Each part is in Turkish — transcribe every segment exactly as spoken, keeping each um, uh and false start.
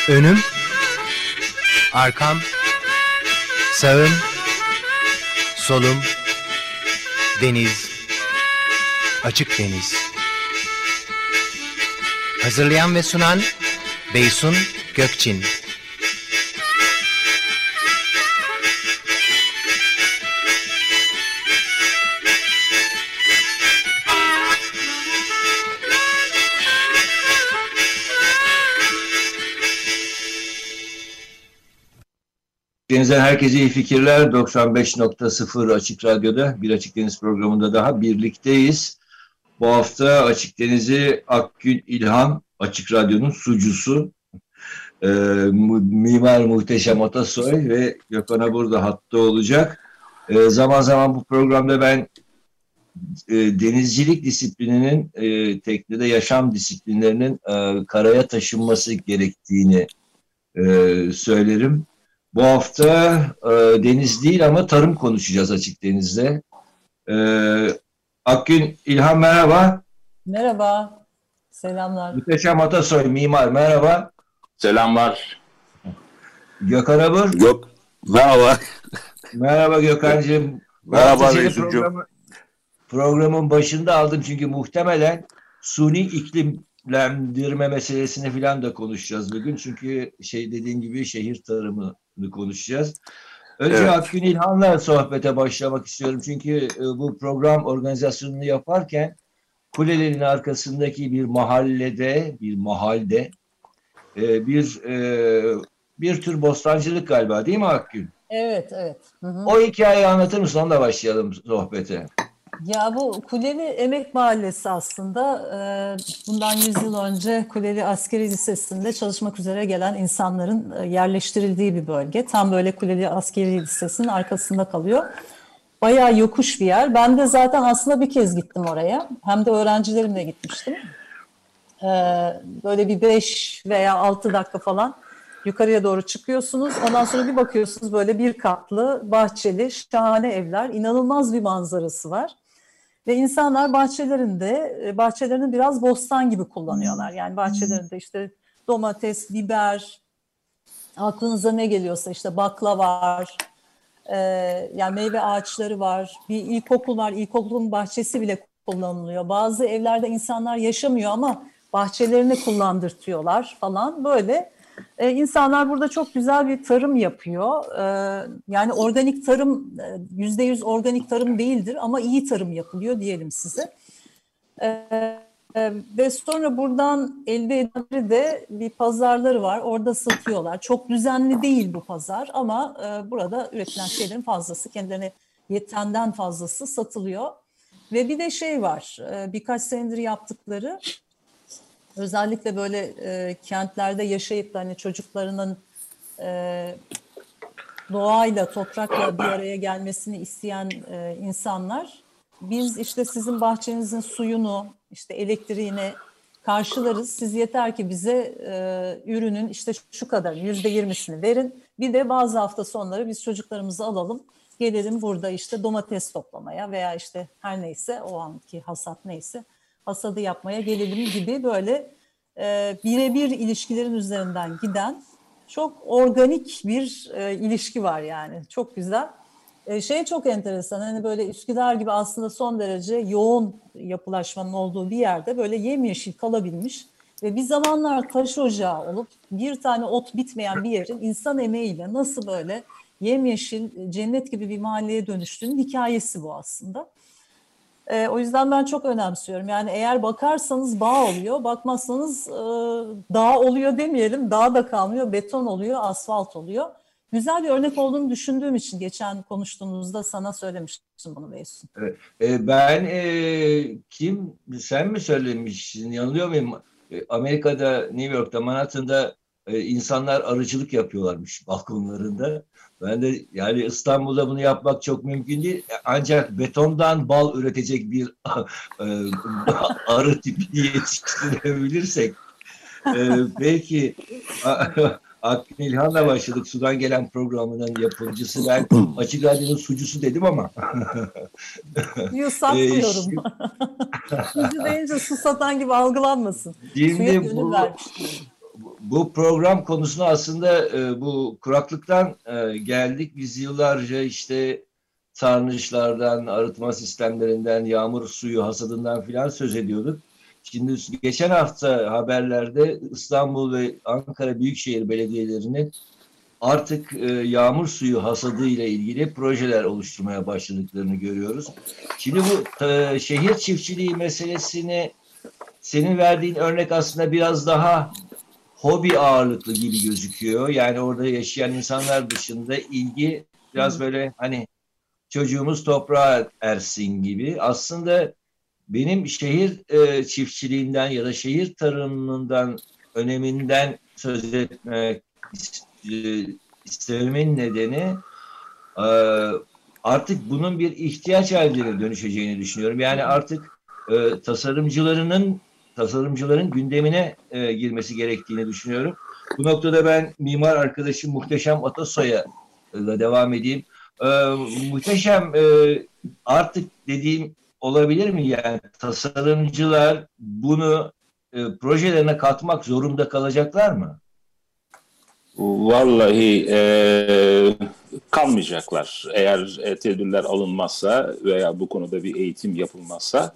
Önüm, arkam, sağım, solum, deniz, açık deniz. Hazırlayan ve sunan Beysun Gökçin. Denizden herkese iyi fikirler. doksan beş nokta sıfır Açık Radyo'da bir Açık Deniz programında daha birlikteyiz. Bu hafta Açık Deniz'i Akgün İlhan, Açık Radyo'nun sucusu, e, Mimar Muhteşem Atasoy ve Gökhan Abur da hatta olacak. E, zaman zaman bu programda ben e, denizcilik disiplininin, e, teknede yaşam disiplinlerinin e, karaya taşınması gerektiğini e, söylerim. Bu hafta e, deniz değil ama tarım konuşacağız Açık Deniz'de. E, Akgün İlhan merhaba. Merhaba, selamlar. Muhteşem Atasoy mimar merhaba. Selamlar. Gökhan Abur. Yok. Merhaba. Merhaba Gökhan'cığım. Merhaba Beysun'cum. Programı, programın başında aldım çünkü muhtemelen suni iklimlendirme meselesini falan da konuşacağız bugün. Çünkü şey dediğin gibi şehir tarımı konuşacağız. Önce evet. Akgün İlhan'la sohbete başlamak istiyorum. Çünkü bu program organizasyonunu yaparken kulelerin arkasındaki bir mahallede, bir mahalde bir bir tür bostancılık galiba değil mi Akgün? Evet, evet. Hı hı. O hikayeyi anlatır mısın? Onunla başlayalım sohbete. Ya bu Kuleli Emek Mahallesi aslında bundan yüz yıl önce Kuleli Askeri Lisesi'nde çalışmak üzere gelen insanların yerleştirildiği bir bölge. Tam böyle Kuleli Askeri Lisesi'nin arkasında kalıyor. Bayağı yokuş bir yer. Ben de zaten aslında bir kez gittim oraya. Hem de öğrencilerimle gitmiştim. Böyle bir beş veya altı dakika falan yukarıya doğru çıkıyorsunuz. Ondan sonra bir bakıyorsunuz böyle bir katlı, bahçeli, şahane evler. İnanılmaz bir manzarası var. Ve insanlar bahçelerinde, bahçelerini biraz bostan gibi kullanıyorlar. Yani bahçelerinde işte domates, biber, aklınıza ne geliyorsa işte bakla var, e, yani meyve ağaçları var. Bir ilkokul var, ilkokulun bahçesi bile kullanılıyor. Bazı evlerde insanlar yaşamıyor ama bahçelerini kullandırtıyorlar falan böyle. Ee, insanlar burada çok güzel bir tarım yapıyor. Ee, yani organik tarım, yüzde yüz organik tarım değildir ama iyi tarım yapılıyor diyelim size. Ee, ve sonra buradan elde edilenleri de bir pazarları var. Orada satıyorlar. Çok düzenli değil bu pazar ama e, burada üretilen şeylerin fazlası, kendilerine yetenden fazlası satılıyor. Ve bir de şey var, e, birkaç senedir yaptıkları... Özellikle böyle e, kentlerde yaşayıp da hani çocuklarının e, doğayla, toprakla bir araya gelmesini isteyen e, insanlar, biz işte sizin bahçenizin suyunu, işte elektriğini karşılarız. Siz yeter ki bize e, ürünün işte şu kadar, yüzde yirmisini verin. Bir de bazı hafta sonları biz çocuklarımızı alalım, gelelim burada işte domates toplamaya veya işte her neyse o anki hasat neyse, hasadı yapmaya gelelim gibi böyle e, birebir ilişkilerin üzerinden giden çok organik bir e, ilişki var yani. Çok güzel. E, şey çok enteresan, hani böyle Üsküdar gibi aslında son derece yoğun yapılaşmanın olduğu bir yerde böyle yemyeşil kalabilmiş ve bir zamanlar taş ocağı olup bir tane ot bitmeyen bir yerin insan emeğiyle nasıl böyle yemyeşil, cennet gibi bir mahalleye dönüştüğünün hikayesi bu aslında. E, o yüzden ben çok önemsiyorum. Yani eğer bakarsanız bağ oluyor, bakmazsanız e, dağ oluyor demeyelim, dağ da kalmıyor, beton oluyor, asfalt oluyor. Güzel bir örnek olduğunu düşündüğüm için geçen konuştuğumuzda sana söylemiştim bunu Beysun. Evet. E, ben e, kim, sen mi söylemişsin, yanılıyor muyum? E, Amerika'da, New York'ta, Manhattan'da e, insanlar arıcılık yapıyorlarmış balkonlarında. Ben de yani İstanbul'da bunu yapmak çok mümkün değil. Ancak betondan bal üretecek bir arı tipi yetiştirebilirsek e, belki Akgün İlhan'la başladık. Sudan gelen programının yapımcısı. Ben Açık Radyo'nun sucusu dedim ama. Yok, satmıyorum. Sucu deyince su satan gibi algılanmasın. Şimdi Suya gönül bu, vermiştim. Bu program konusuna aslında e, bu kuraklıktan e, geldik. Biz yıllarca işte sarnıçlardan, arıtma sistemlerinden, yağmur suyu hasadından filan söz ediyorduk. Şimdi geçen hafta haberlerde İstanbul ve Ankara Büyükşehir Belediyelerinin artık e, yağmur suyu hasadı ile ilgili projeler oluşturmaya başladıklarını görüyoruz. Şimdi bu e, şehir çiftçiliği meselesini senin verdiğin örnek aslında biraz daha hobi ağırlıklı gibi gözüküyor. Yani orada yaşayan insanlar dışında ilgi biraz böyle hani çocuğumuz toprağa ersin gibi. Aslında benim şehir e, çiftçiliğinden ya da şehir tarımından öneminden söz etmek e, istememin nedeni e, artık bunun bir ihtiyaç haline dönüşeceğini düşünüyorum. Yani artık e, tasarımcılarının tasarımcıların gündemine e, girmesi gerektiğini düşünüyorum. Bu noktada ben mimar arkadaşım Muhteşem Atasoy'a ile devam edeyim. E, muhteşem e, artık dediğim olabilir mi? Yani tasarımcılar bunu e, projelerine katmak zorunda kalacaklar mı? Vallahi e, kalmayacaklar. Eğer e, tedbirler alınmazsa veya bu konuda bir eğitim yapılmazsa.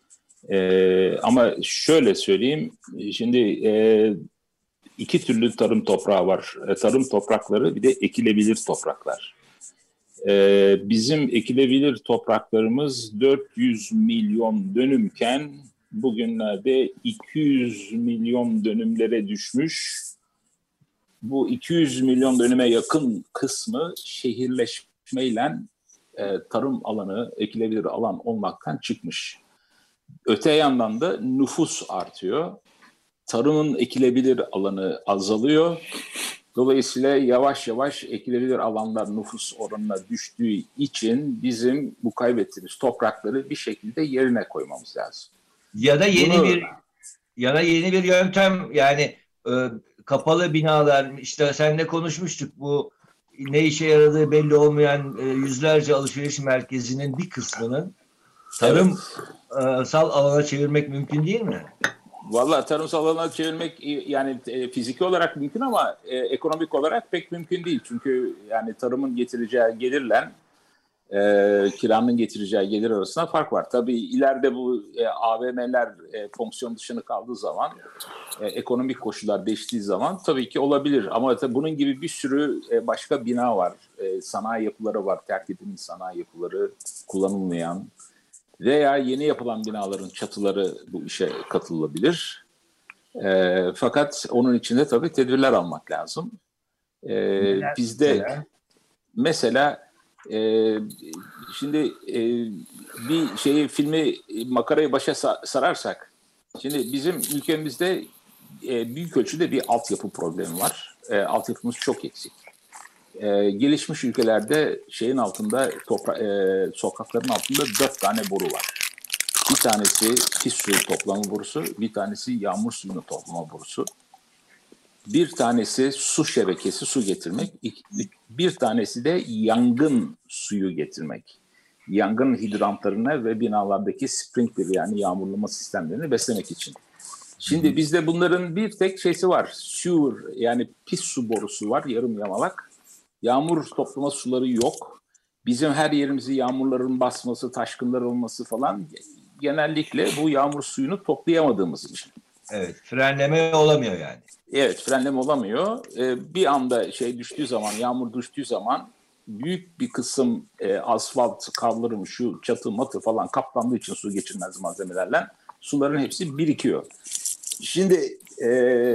E, ama şöyle söyleyeyim, şimdi e, iki türlü tarım toprağı var. E, tarım toprakları bir de ekilebilir topraklar. E, bizim ekilebilir topraklarımız dört yüz milyon dönümken bugünlerde iki yüz milyon dönümlere düşmüş. Bu iki yüz milyon dönüme yakın kısmı şehirleşmeyle e, tarım alanı, ekilebilir alan olmaktan çıkmış. Öte yandan da nüfus artıyor. Tarımın ekilebilir alanı azalıyor. Dolayısıyla yavaş yavaş ekilebilir alanlar nüfus oranına düştüğü için bizim bu kaybettiğimiz toprakları bir şekilde yerine koymamız lazım. Ya da yeni Bunu, bir ya da yeni bir yöntem, yani e, kapalı binalar, işte seninle konuşmuştuk, bu ne işe yaradığı belli olmayan e, yüzlerce alışveriş merkezinin bir kısmının tarımsal alana çevirmek mümkün değil mi? Vallahi tarımsal alana çevirmek yani e, fiziki olarak mümkün ama e, ekonomik olarak pek mümkün değil. Çünkü yani tarımın getireceği gelirle e, kiranın getireceği gelir arasında fark var. Tabii ileride bu e, A V M'ler e, fonksiyon dışına kaldığı zaman, e, ekonomik koşullar değiştiği zaman tabii ki olabilir. Ama tabii bunun gibi bir sürü e, başka bina var. E, sanayi yapıları var, terk edilmiş sanayi yapıları, kullanılmayan veya yeni yapılan binaların çatıları bu işe katılabilir. E, fakat onun için de tabii tedbirler almak lazım. E, bizde mesela e, şimdi e, bir şeyi, filmi, makarayı başa sararsak, şimdi bizim ülkemizde e, büyük ölçüde bir altyapı problemi var. E, altyapımız çok eksik. E, gelişmiş ülkelerde şeyin altında, topra- e, sokakların altında dört tane boru var. Bir tanesi pis su toplama borusu, bir tanesi yağmur suyunu toplama borusu, bir tanesi su şebekesi, su getirmek, bir tanesi de yangın suyu getirmek. Yangın hidrantlarına ve binalardaki sprinkler, yani yağmurlama sistemlerini beslemek için. Şimdi bizde bunların bir tek şeysi var, sewer, yani pis su borusu var, yarım yamalak. Yağmur toplama suları yok. Bizim her yerimizi yağmurların basması, taşkınlar olması falan genellikle bu yağmur suyunu toplayamadığımız için. Evet, frenleme olamıyor yani. Evet, frenleme olamıyor. Ee, bir anda şey düştüğü zaman, yağmur düştüğü zaman büyük bir kısım e, asfalt, kavlarım, şu çatı matı falan kaplandığı için su geçirmez malzemelerle suların hepsi birikiyor. Şimdi e,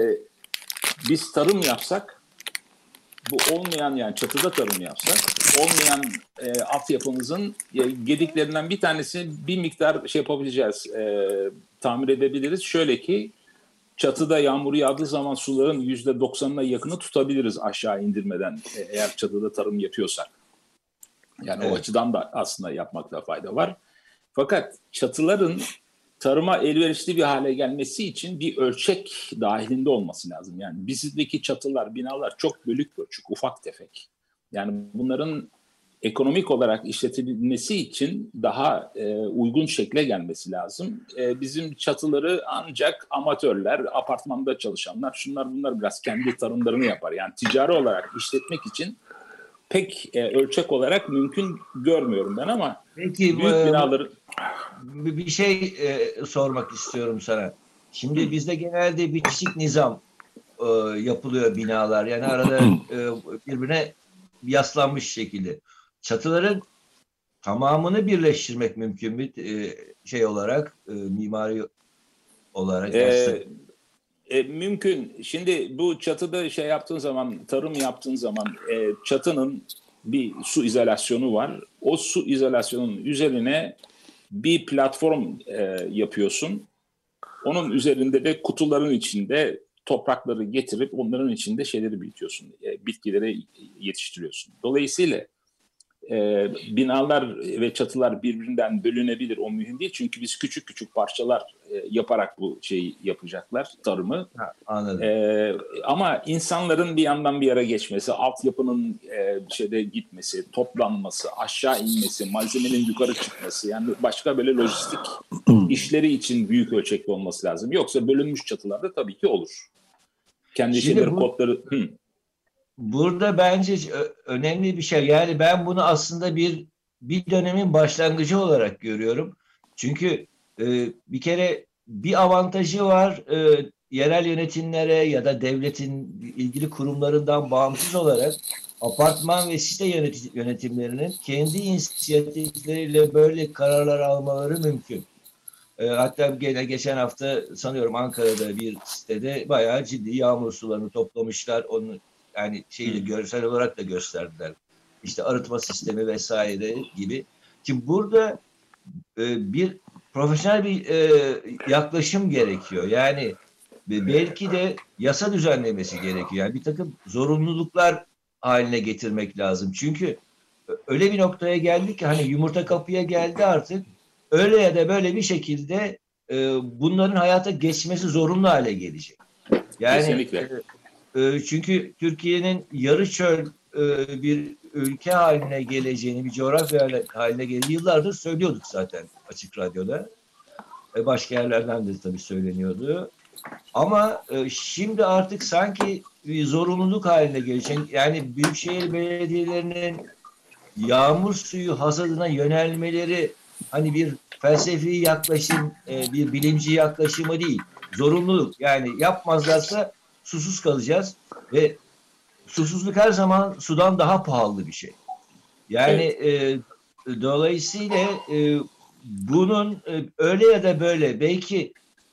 biz tarım yapsak, bu olmayan, yani çatıda tarım yapsak, olmayan e, altyapımızın e, gediklerinden bir tanesi bir miktar şey yapabileceğiz, e, tamir edebiliriz. Şöyle ki, çatıda yağmur yağdığı zaman suların yüzde doksanına yakını tutabiliriz aşağı indirmeden, e, eğer çatıda tarım yapıyorsak. Yani evet, o açıdan da aslında yapmakta fayda var. Fakat çatıların tarıma elverişli bir hale gelmesi için bir ölçek dahilinde olması lazım. Yani bizdeki çatılar, binalar çok bölük pörçük, ufak tefek. Yani bunların ekonomik olarak işletilmesi için daha e, uygun şekle gelmesi lazım. E, bizim çatıları ancak amatörler, apartmanda çalışanlar, şunlar bunlar biraz kendi tarımlarını yapar. Yani ticari olarak işletmek için pek e, ölçek olarak mümkün görmüyorum ben ama Peki, büyük e, binaların... bir şey e, sormak istiyorum sana. Şimdi bizde genelde bitişik nizam e, yapılıyor binalar. Yani arada e, birbirine yaslanmış şekilde. Çatıların tamamını birleştirmek mümkün mü? E, şey olarak, e, mimari olarak. E, e, mümkün. Şimdi bu çatıda şey yaptığın zaman, tarım yaptığın zaman e, çatının bir su izolasyonu var. O su izolasyonunun üzerine bir platform e, yapıyorsun. Onun üzerinde de kutuların içinde toprakları getirip onların içinde şeyleri büyütüyorsun. E, bitkileri yetiştiriyorsun. Dolayısıyla e, binalar ve çatılar birbirinden bölünebilir. O mühim değil. Çünkü biz küçük küçük parçalar e, yaparak bu şeyi yapacaklar, tarımı. Ha, anladım. E, ama insanların bir yandan bir yere geçmesi, altyapının e, şeyde gitmesi, toplanması, aşağı inmesi, malzemenin yukarı çıkması, yani başka böyle lojistik işleri için büyük ölçekli olması lazım. Yoksa bölünmüş çatılarda tabii ki olur. Kendi Şimdi şeyleri, bu, kodları... Hı. Burada bence önemli bir şey. Yani ben bunu aslında bir bir dönemin başlangıcı olarak görüyorum. Çünkü e, bir kere bir avantajı var. E, yerel yönetimlere ya da devletin ilgili kurumlarından bağımsız olarak apartman ve site yönetim, yönetimlerinin kendi inisiyatifleriyle böyle kararlar almaları mümkün. E, hatta gene geçen hafta sanıyorum Ankara'da bir sitede bayağı ciddi yağmur sularını toplamışlar. Onu yani şeyi görsel olarak da gösterdiler. İşte arıtma sistemi vesaire gibi. Şimdi burada e, bir profesyonel bir e, yaklaşım gerekiyor. Yani belki de yasa düzenlemesi gerekiyor. Yani bir takım zorunluluklar haline getirmek lazım. Çünkü öyle bir noktaya geldik ki hani yumurta kapıya geldi artık. Öyle ya da böyle bir şekilde e, bunların hayata geçmesi zorunlu hale gelecek. Yani Kesinlikle. E, çünkü Türkiye'nin yarı çöl e, bir ülke haline geleceğini, bir coğrafya haline geleceğini yıllardır söylüyorduk zaten Açık Radyo'da. E, başka yerlerden de tabii söyleniyordu. Ama e, şimdi artık sanki bir zorunluluk haline gelecek. Yani büyükşehir belediyelerinin yağmur suyu hasadına yönelmeleri hani bir felsefi yaklaşım, e, bir bilimci yaklaşımı değil. Zorunluluk. Yani yapmazlarsa susuz kalacağız ve susuzluk her zaman sudan daha pahalı bir şey. Yani evet. e, dolayısıyla e, bunun e, öyle ya da böyle belki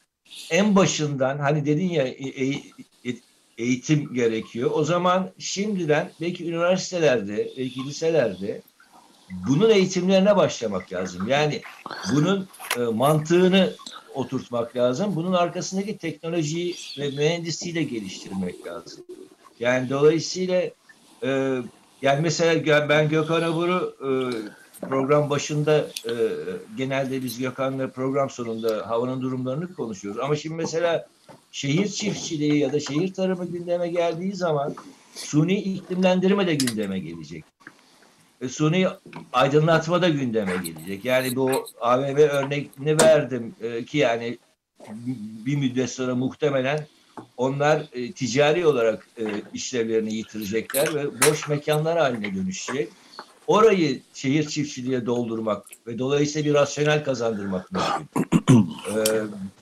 en başından hani dedin ya e, e, eğitim gerekiyor. O zaman şimdiden belki üniversitelerde, belki liselerde bunun eğitimlerine başlamak lazım. Yani bunun e, mantığını oturtmak lazım. Bunun arkasındaki teknolojiyi ve mühendisliği de geliştirmek lazım. Yani dolayısıyla e, yani mesela ben Gökhan Abur'u e, program başında e, genelde biz Gökhan'la program sonunda havanın durumlarını konuşuyoruz. Ama şimdi mesela şehir çiftçiliği ya da şehir tarımı gündeme geldiği zaman suni iklimlendirme de gündeme gelecek. E, suni aydınlatma da gündeme gelecek. Yani bu A V M örneğini verdim e, ki yani bir müddet sonra muhtemelen onlar e, ticari olarak e, işlevlerini yitirecekler ve boş mekanlar haline dönüşecek. Orayı şehir çiftçiliğe doldurmak ve dolayısıyla bir rasyonel kazandırmak mümkün. ee,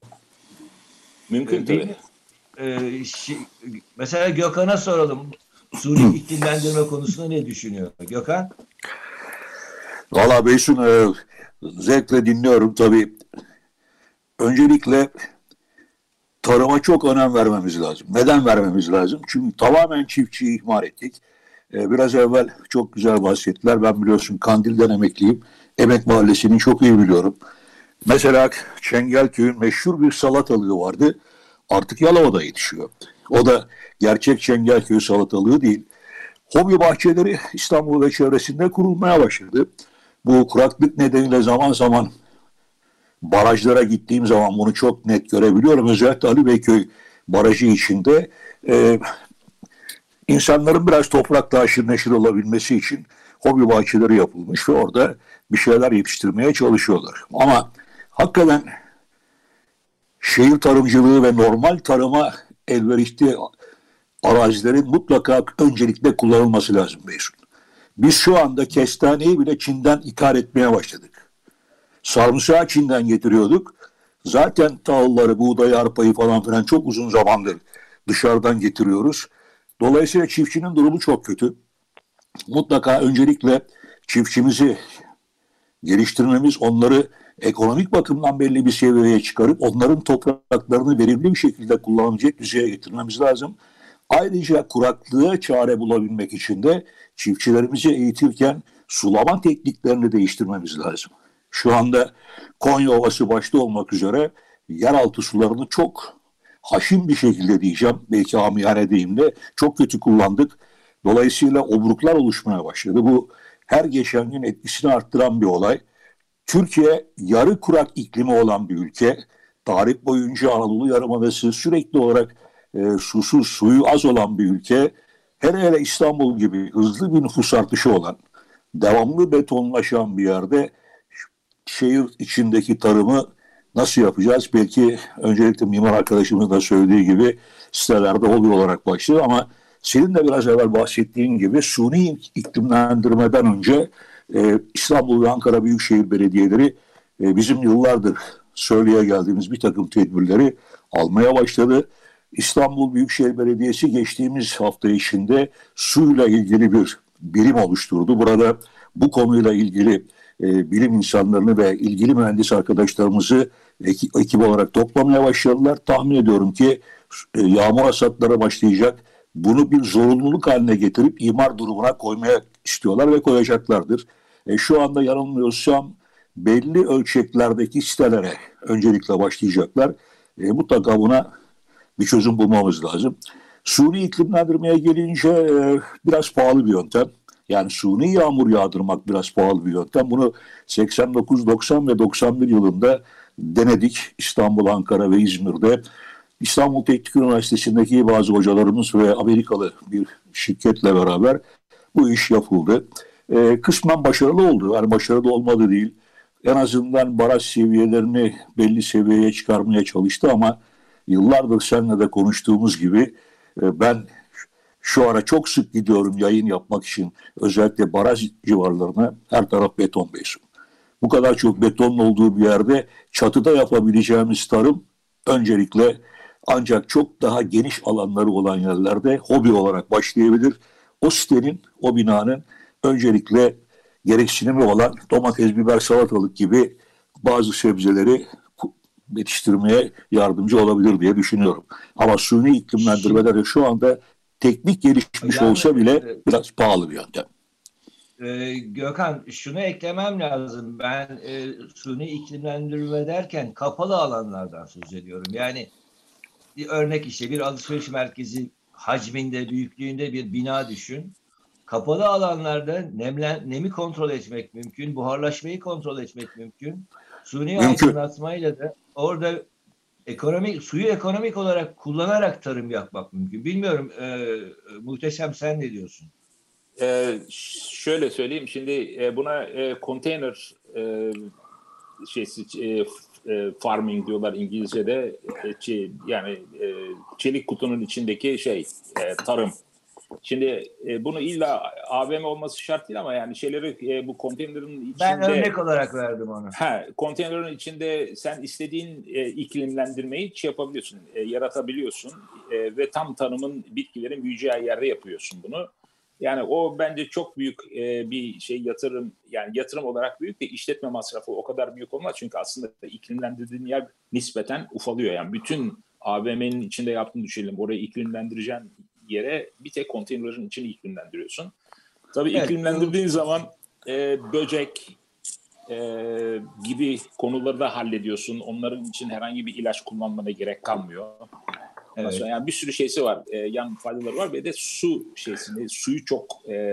mümkün tabii. E, şi, mesela Gökhan'a soralım. Suni iklimlendirme konusunda ne düşünüyor? Gökhan? Valla Beysun e, zevkle dinliyorum tabii. Öncelikle tarıma çok önem vermemiz lazım. Neden vermemiz lazım? Çünkü tamamen çiftçiyi ihmal ettik. Ee, biraz evvel çok güzel bahsettiler. Ben biliyorsun Kandil'den emekliyim. Emek Mahallesi'ni çok iyi biliyorum. Mesela Çengelköy'ün meşhur bir salatalığı vardı. Artık Yalova'da yetişiyor. O da gerçek Çengelköy salatalığı değil. Hobi bahçeleri İstanbul ve çevresinde kurulmaya başladı. Bu kuraklık nedeniyle zaman zaman barajlara gittiğim zaman bunu çok net görebiliyorum. Özellikle Ali Beyköy barajı içinde e, insanların biraz toprakla aşırı neşir olabilmesi için hobi bahçeleri yapılmış ve orada bir şeyler yetiştirmeye çalışıyorlar. Ama hakikaten şehir tarımcılığı ve normal tarıma elverişli arazilerin mutlaka öncelikle kullanılması lazım Beysun. Biz şu anda kestaneyi bile Çin'den ithal etmeye başladık. Sarımsağı Çin'den getiriyorduk. Zaten tahılları, buğdayı, arpayı falan filan çok uzun zamandır dışarıdan getiriyoruz. Dolayısıyla çiftçinin durumu çok kötü. Mutlaka öncelikle çiftçimizi geliştirmemiz, onları ekonomik bakımdan belli bir seviyeye çıkarıp onların topraklarını verimli bir şekilde kullanabilecek düzeye getirmemiz lazım. Ayrıca kuraklığa çare bulabilmek için de çiftçilerimizi eğitirken sulama tekniklerini değiştirmemiz lazım. Şu anda Konya Ovası başta olmak üzere yeraltı sularını çok haşin bir şekilde diyeceğim, belki amiyane deyimle çok kötü kullandık. Dolayısıyla obruklar oluşmaya başladı. Bu her geçen gün etkisini arttıran bir olay. Türkiye yarı kurak iklimi olan bir ülke. Tarih boyunca Anadolu Yarımadası sürekli olarak e, susuz, suyu az olan bir ülke. Hele hele İstanbul gibi hızlı bir nüfus artışı olan, devamlı betonlaşan bir yerde şehir içindeki tarımı nasıl yapacağız? Belki öncelikle mimar arkadaşımız da söylediği gibi sitelerde hobi olarak başlıyor ama senin de biraz evvel bahsettiğin gibi suni iklimlendirmeden önce e, İstanbul ve Ankara Büyükşehir Belediyeleri e, bizim yıllardır söyleye geldiğimiz bir takım tedbirleri almaya başladı. İstanbul Büyükşehir Belediyesi geçtiğimiz hafta içinde suyla ilgili bir birim oluşturdu. Burada bu konuyla ilgili e, bilim insanlarını ve ilgili mühendis arkadaşlarımızı ekip, ekip olarak toplamaya başladılar. Tahmin ediyorum ki e, yağmur hasatları başlayacak. Bunu bir zorunluluk haline getirip imar durumuna koymaya istiyorlar ve koyacaklardır. E, şu anda yanılmıyorsam belli ölçeklerdeki sitelere öncelikle başlayacaklar. E, mutlaka buna bir çözüm bulmamız lazım. Suni iklimlendirmeye gelince e, biraz pahalı bir yöntem. Yani suni yağmur yağdırmak biraz pahalı bir yöntem. Bunu seksen dokuz, doksan ve doksan bir yılında denedik. İstanbul, Ankara ve İzmir'de. İstanbul Teknik Üniversitesi'ndeki bazı hocalarımız ve Amerikalı bir şirketle beraber bu iş yapıldı. E, kısmen başarılı oldu. Yani başarılı olmadı değil. En azından baraj seviyelerini belli seviyeye çıkarmaya çalıştı ama yıllardır seninle de konuştuğumuz gibi e, ben şu ara çok sık gidiyorum yayın yapmak için. Özellikle baraj civarlarına, her taraf beton Beysun. Bu kadar çok betonun olduğu bir yerde çatıda yapabileceğimiz tarım öncelikle ancak çok daha geniş alanları olan yerlerde hobi olarak başlayabilir. O sitenin, o binanın öncelikle gereksinimi olan domates, biber, salatalık gibi bazı sebzeleri yetiştirmeye yardımcı olabilir diye düşünüyorum. Ama suni iklimlendirmeler de şu anda teknik gelişmiş yani, olsa bile e, biraz pahalı bir yöntem. E, Gökhan, şunu eklemem lazım. Ben e, suni iklimlendirme derken kapalı alanlardan söz ediyorum. Yani bir örnek işte bir alışveriş merkezi hacminde, büyüklüğünde bir bina düşün. Kapalı alanlarda nemlen, nemi kontrol etmek mümkün, buharlaşmayı kontrol etmek mümkün. Suni aydınlatmayla da orada ekonomik suyu ekonomik olarak kullanarak tarım yapmak mümkün. Bilmiyorum, e, Muhteşem sen ne diyorsun? Ee, şöyle söyleyeyim, şimdi e, buna e, konteyner e, şeysi e, e, farming diyorlar İngilizce'de, e, şey, yani e, çelik kutunun içindeki şey e, tarım. Şimdi e, bunu illa A V M olması şart değil ama yani şeyleri e, bu konteynerin içinde... Ben örnek olarak verdim onu. He, konteynerin içinde sen istediğin e, iklimlendirmeyi şey yapabiliyorsun, e, yaratabiliyorsun e, ve tam tanımın bitkilerin büyüyeceği yerde yapıyorsun bunu. Yani o bence çok büyük e, bir şey yatırım, yani yatırım olarak büyük de işletme masrafı o kadar büyük olmaz. Çünkü aslında iklimlendirdiğin yer nispeten ufalıyor. Yani bütün A V M'nin içinde yaptığını düşünelim. Orayı iklimlendireceğin yere bir tek konteynerin içini iklimlendiriyorsun. Tabii evet, iklimlendirdiğin zaman e, böcek e, gibi konuları da hallediyorsun. Onların için herhangi bir ilaç kullanmana gerek kalmıyor. Evet. Yani bir sürü şeysi var, e, yan faydaları var ve de su şeysinde suyu çok e,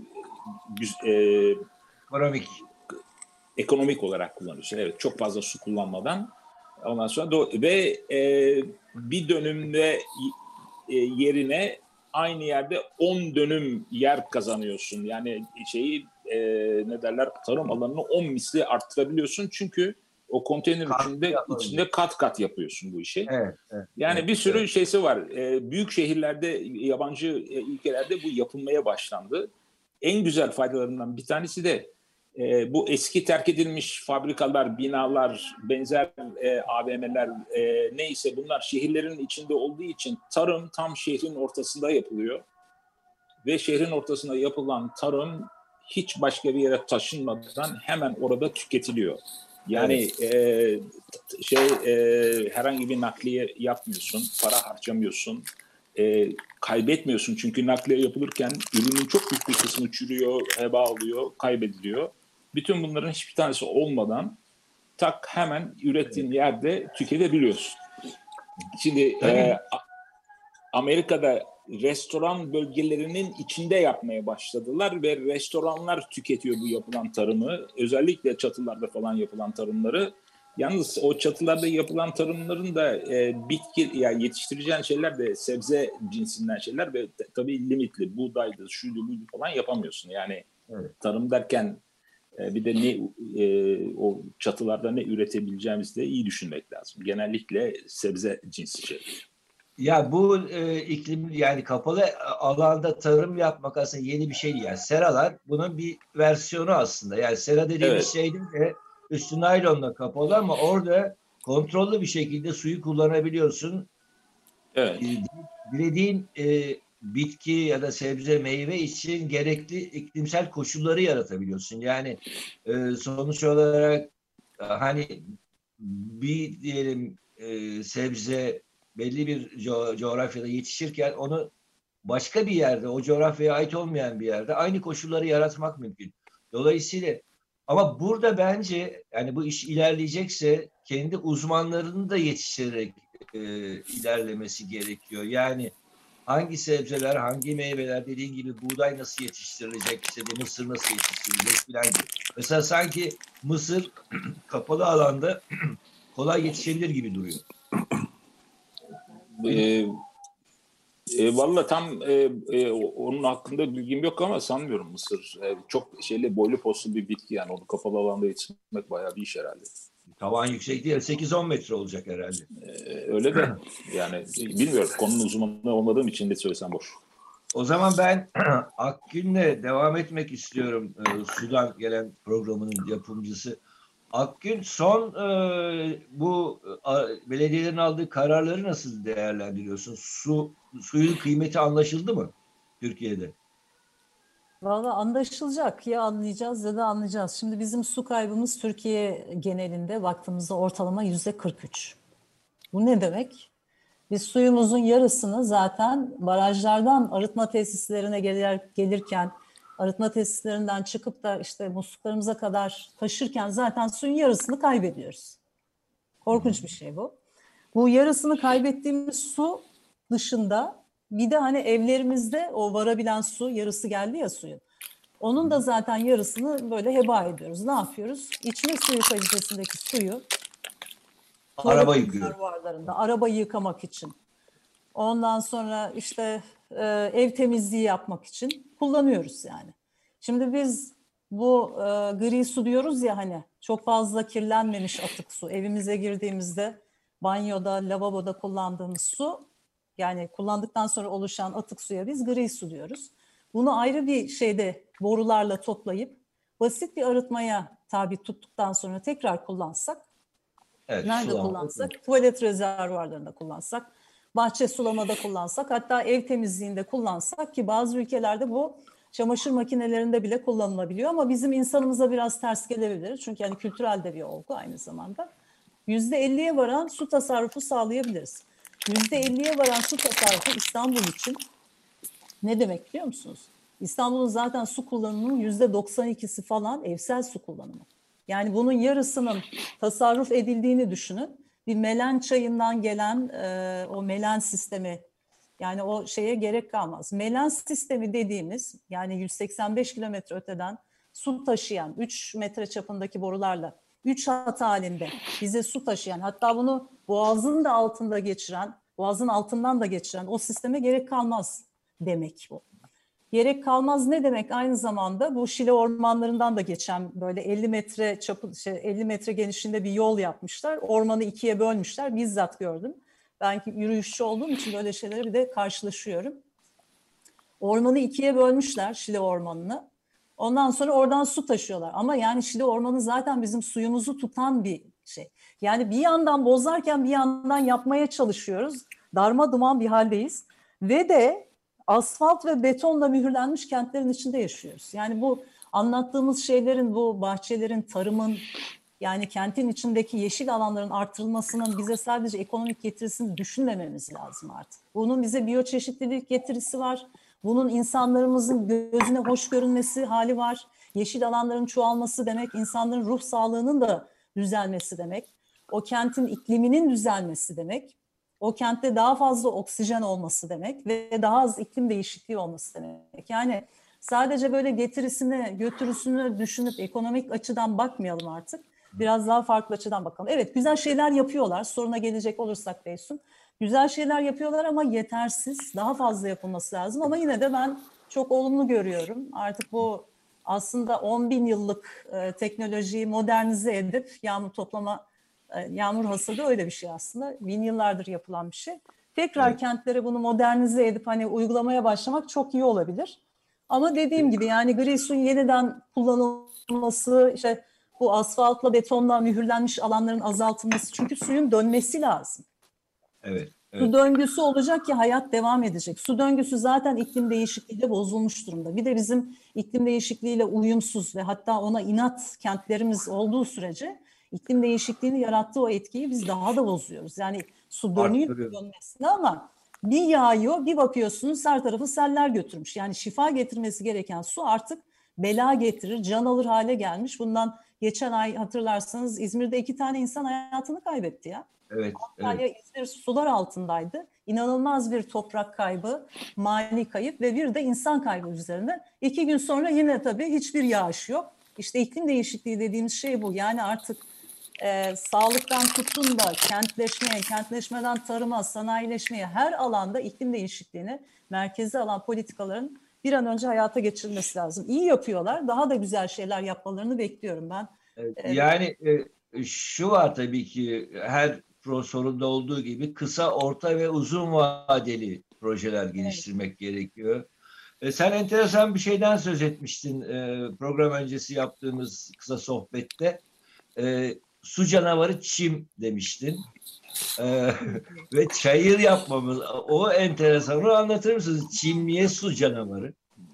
e, ekonomik ekonomik olarak kullanıyorsun. Evet, çok fazla su kullanmadan. Ondan sonra do- ve e, bir dönümde e, yerine aynı yerde on dönüm yer kazanıyorsun. Yani şeyi e, ne derler tarım alanını on misli arttırabiliyorsun. Çünkü o konteyner Kat içinde yapabiliyor. içinde kat kat yapıyorsun bu işi. Evet, evet, yani evet, bir sürü evet. şeysi var. E, büyük şehirlerde, yabancı e, ülkelerde bu yapılmaya başlandı. En güzel faydalarından bir tanesi de e, bu eski terk edilmiş fabrikalar, binalar, benzer e, A V M'ler e, neyse bunlar şehirlerin içinde olduğu için tarım tam şehrin ortasında yapılıyor. Ve şehrin ortasında yapılan tarım hiç başka bir yere taşınmadan hemen orada tüketiliyor. Yani evet. e, şey e, herhangi bir nakliye yapmıyorsun, para harcamıyorsun, e, kaybetmiyorsun. Çünkü nakliye yapılırken ürünün çok büyük bir kısmı çürüyor, heba oluyor, kaybediliyor. Bütün bunların hiçbir tanesi olmadan tak hemen ürettiğin evet. yerde tüketebiliyorsun. Şimdi e, Amerika'da restoran bölgelerinin içinde yapmaya başladılar ve restoranlar tüketiyor bu yapılan tarımı. Özellikle çatılarda falan yapılan tarımları. Yalnız o çatılarda yapılan tarımların da e, bitki yani yetiştireceğin şeyler de sebze cinsinden şeyler ve t- tabii limitli. Buğdaydı, şuydu, buydu falan yapamıyorsun. Yani evet. tarım derken e, bir de ne e, o çatılarda ne üretebileceğimizi de iyi düşünmek lazım. Genellikle sebze cinsi şeyler. Ya bu e, iklim yani kapalı alanda tarım yapmak aslında yeni bir şey değil. Yani seralar bunun bir versiyonu aslında. Yani sera dediğimiz evet. şey değil de üstü naylonla kapalı ama orada kontrollü bir şekilde suyu kullanabiliyorsun. Evet. Dilediğin e, bitki ya da sebze meyve için gerekli iklimsel koşulları yaratabiliyorsun. Yani e, sonuç olarak hani bir diyelim e, sebze belli bir co- coğrafyada yetişirken onu başka bir yerde, o coğrafyaya ait olmayan bir yerde aynı koşulları yaratmak mümkün. Dolayısıyla ama burada bence yani bu iş ilerleyecekse kendi uzmanlarını da yetiştirerek e, ilerlemesi gerekiyor. Yani hangi sebzeler, hangi meyveler dediğin gibi buğday nasıl yetiştirilecek, işte de mısır nasıl yetiştirilecek filan gibi. Mesela sanki mısır kapalı alanda kolay yetişebilir gibi duruyor. E, e, Valla tam e, e, onun hakkında bilgim yok ama sanmıyorum Mısır. E, çok şeyli boylu poslu bir bitki yani onu kapalı alanda yetiştirmek bayağı bir iş herhalde. Tavan yüksek değil, sekiz on metre olacak herhalde. E, öyle de yani bilmiyorum konunun uzmanı olmadığım için de söylesem boş. O zaman ben Akgün'le devam etmek istiyorum. E, Sudan gelen programının yapımcısı. Akgün son e, bu e, belediyelerin aldığı kararları nasıl değerlendiriyorsun? Su suyun kıymeti anlaşıldı mı Türkiye'de? Valla anlaşılacak ya anlayacağız ya da anlayacağız. Şimdi bizim su kaybımız Türkiye genelinde baktığımızda ortalama yüzde kırk üç. Bu ne demek? Biz suyumuzun yarısını zaten barajlardan arıtma tesislerine gelir, gelirken arıtma tesislerinden çıkıp da işte musluklarımıza kadar taşırken zaten suyun yarısını kaybediyoruz. Korkunç bir şey bu. Bu yarısını kaybettiğimiz su dışında bir de hani evlerimizde o varabilen su yarısı geldi ya suyun. Onun da zaten yarısını böyle heba ediyoruz. Ne yapıyoruz? İçme suyu kalitesindeki suyu araba yıkıyor. Arabayı yıkamak için. Ondan sonra işte e, ev temizliği yapmak için kullanıyoruz yani. Şimdi biz bu e, gri su diyoruz ya hani çok fazla kirlenmemiş atık su. Evimize girdiğimizde banyoda, lavaboda kullandığımız su yani kullandıktan sonra oluşan atık suya biz gri su diyoruz. Bunu ayrı bir şeyde borularla toplayıp basit bir arıtmaya tabi tuttuktan sonra tekrar kullansak, evet, nerede sulama. kullansak, tuvalet rezervuarlarında kullansak, bahçe sulamada kullansak, hatta ev temizliğinde kullansak ki bazı ülkelerde bu çamaşır makinelerinde bile kullanılabiliyor ama bizim insanımıza biraz ters gelebilir. Çünkü yani kültürel de bir olgu aynı zamanda. yüzde elliye varan su tasarrufu sağlayabiliriz. yüzde elliye varan su tasarrufu İstanbul için ne demek biliyor musunuz? İstanbul'un zaten su kullanımının yüzde doksan ikisi falan evsel su kullanımı. Yani bunun yarısının tasarruf edildiğini düşünün. Bir melen çayından gelen e, o melen sistemi yani o şeye gerek kalmaz. Melen sistemi dediğimiz yani yüz seksen beş kilometre öteden su taşıyan üç metre çapındaki borularla üç hat halinde bize su taşıyan hatta bunu boğazın da altında geçiren, boğazın altından da geçiren o sisteme gerek kalmaz demek bu. Gerek kalmaz ne demek? Aynı zamanda bu Şile ormanlarından da geçen böyle elli metre çapı, şey, elli metre genişliğinde bir yol yapmışlar. Ormanı ikiye bölmüşler. Bizzat gördüm. Ben yürüyüşçü olduğum için böyle şeylere bir de karşılaşıyorum. Ormanı ikiye bölmüşler, Şile ormanını. Ondan sonra oradan su taşıyorlar. Ama yani Şile ormanı zaten bizim suyumuzu tutan bir şey. Yani bir yandan bozarken bir yandan yapmaya çalışıyoruz. Darma duman bir haldeyiz. Ve de asfalt ve betonla mühürlenmiş kentlerin içinde yaşıyoruz. Yani bu anlattığımız şeylerin, bu bahçelerin, tarımın, yani kentin içindeki yeşil alanların artırılmasının bize sadece ekonomik getirisini düşünmememiz lazım artık. Bunun bize biyoçeşitlilik getirisi var. Bunun insanlarımızın gözüne hoş görünmesi hali var. Yeşil alanların çoğalması demek, insanların ruh sağlığının da düzelmesi demek. O kentin ikliminin düzelmesi demek. O kentte daha fazla oksijen olması demek ve daha az iklim değişikliği olması demek. Yani sadece böyle getirisini, götürüsünü düşünüp ekonomik açıdan bakmayalım artık. Biraz daha farklı açıdan bakalım. Evet, güzel şeyler yapıyorlar. Soruna gelecek olursak Beysun. Güzel şeyler yapıyorlar ama yetersiz. Daha fazla yapılması lazım ama yine de ben çok olumlu görüyorum. Artık bu aslında on bin yıllık e, teknolojiyi modernize edip yağmur toplama, e, yağmur hasadı öyle bir şey aslında. Bin yıllardır yapılan bir şey. Tekrar evet. Kentlere bunu modernize edip hani uygulamaya başlamak çok iyi olabilir. Ama dediğim gibi yani gri suyun yeniden kullanılması, işte bu asfaltla betonla mühürlenmiş alanların azaltılması. Çünkü suyun dönmesi lazım. Evet, evet. Su döngüsü olacak ki hayat devam edecek. Su döngüsü zaten iklim değişikliğiyle bozulmuş durumda. Bir de bizim iklim değişikliğiyle uyumsuz ve hatta ona inat kentlerimiz olduğu sürece iklim değişikliğini yarattığı o etkiyi biz daha da bozuyoruz. Yani su dönüyor dönmesine ama bir yağıyor, bir bakıyorsunuz her tarafı seller götürmüş. Yani şifa getirmesi gereken su artık bela getirir, can alır hale gelmiş. Bundan geçen ay hatırlarsanız İzmir'de iki tane insan hayatını kaybetti ya. Evet, Antalya, evet. İzmir sular altındaydı. İnanılmaz bir toprak kaybı, mali kayıp ve bir de insan kaybı üzerine. İki gün sonra yine tabii hiçbir yağış yok. İşte iklim değişikliği dediğimiz şey bu. Yani artık e, sağlıktan tutun da kentleşmeye, kentleşmeden tarıma, sanayileşmeye her alanda iklim değişikliğini merkeze alan politikaların bir an önce hayata geçirilmesi lazım. İyi yapıyorlar. Daha da güzel şeyler yapmalarını bekliyorum ben. Evet, Ee, yani e, şu var tabii ki her pro sorunda olduğu gibi kısa, orta ve uzun vadeli projeler geliştirmek evet. gerekiyor. E, sen enteresan bir şeyden söz etmiştin e, program öncesi yaptığımız kısa sohbette. E, su canavarı çim demiştin. E, ve çayır yapmamız, o enteresan. Onu anlatır mısınız? Çim niye su canavarı?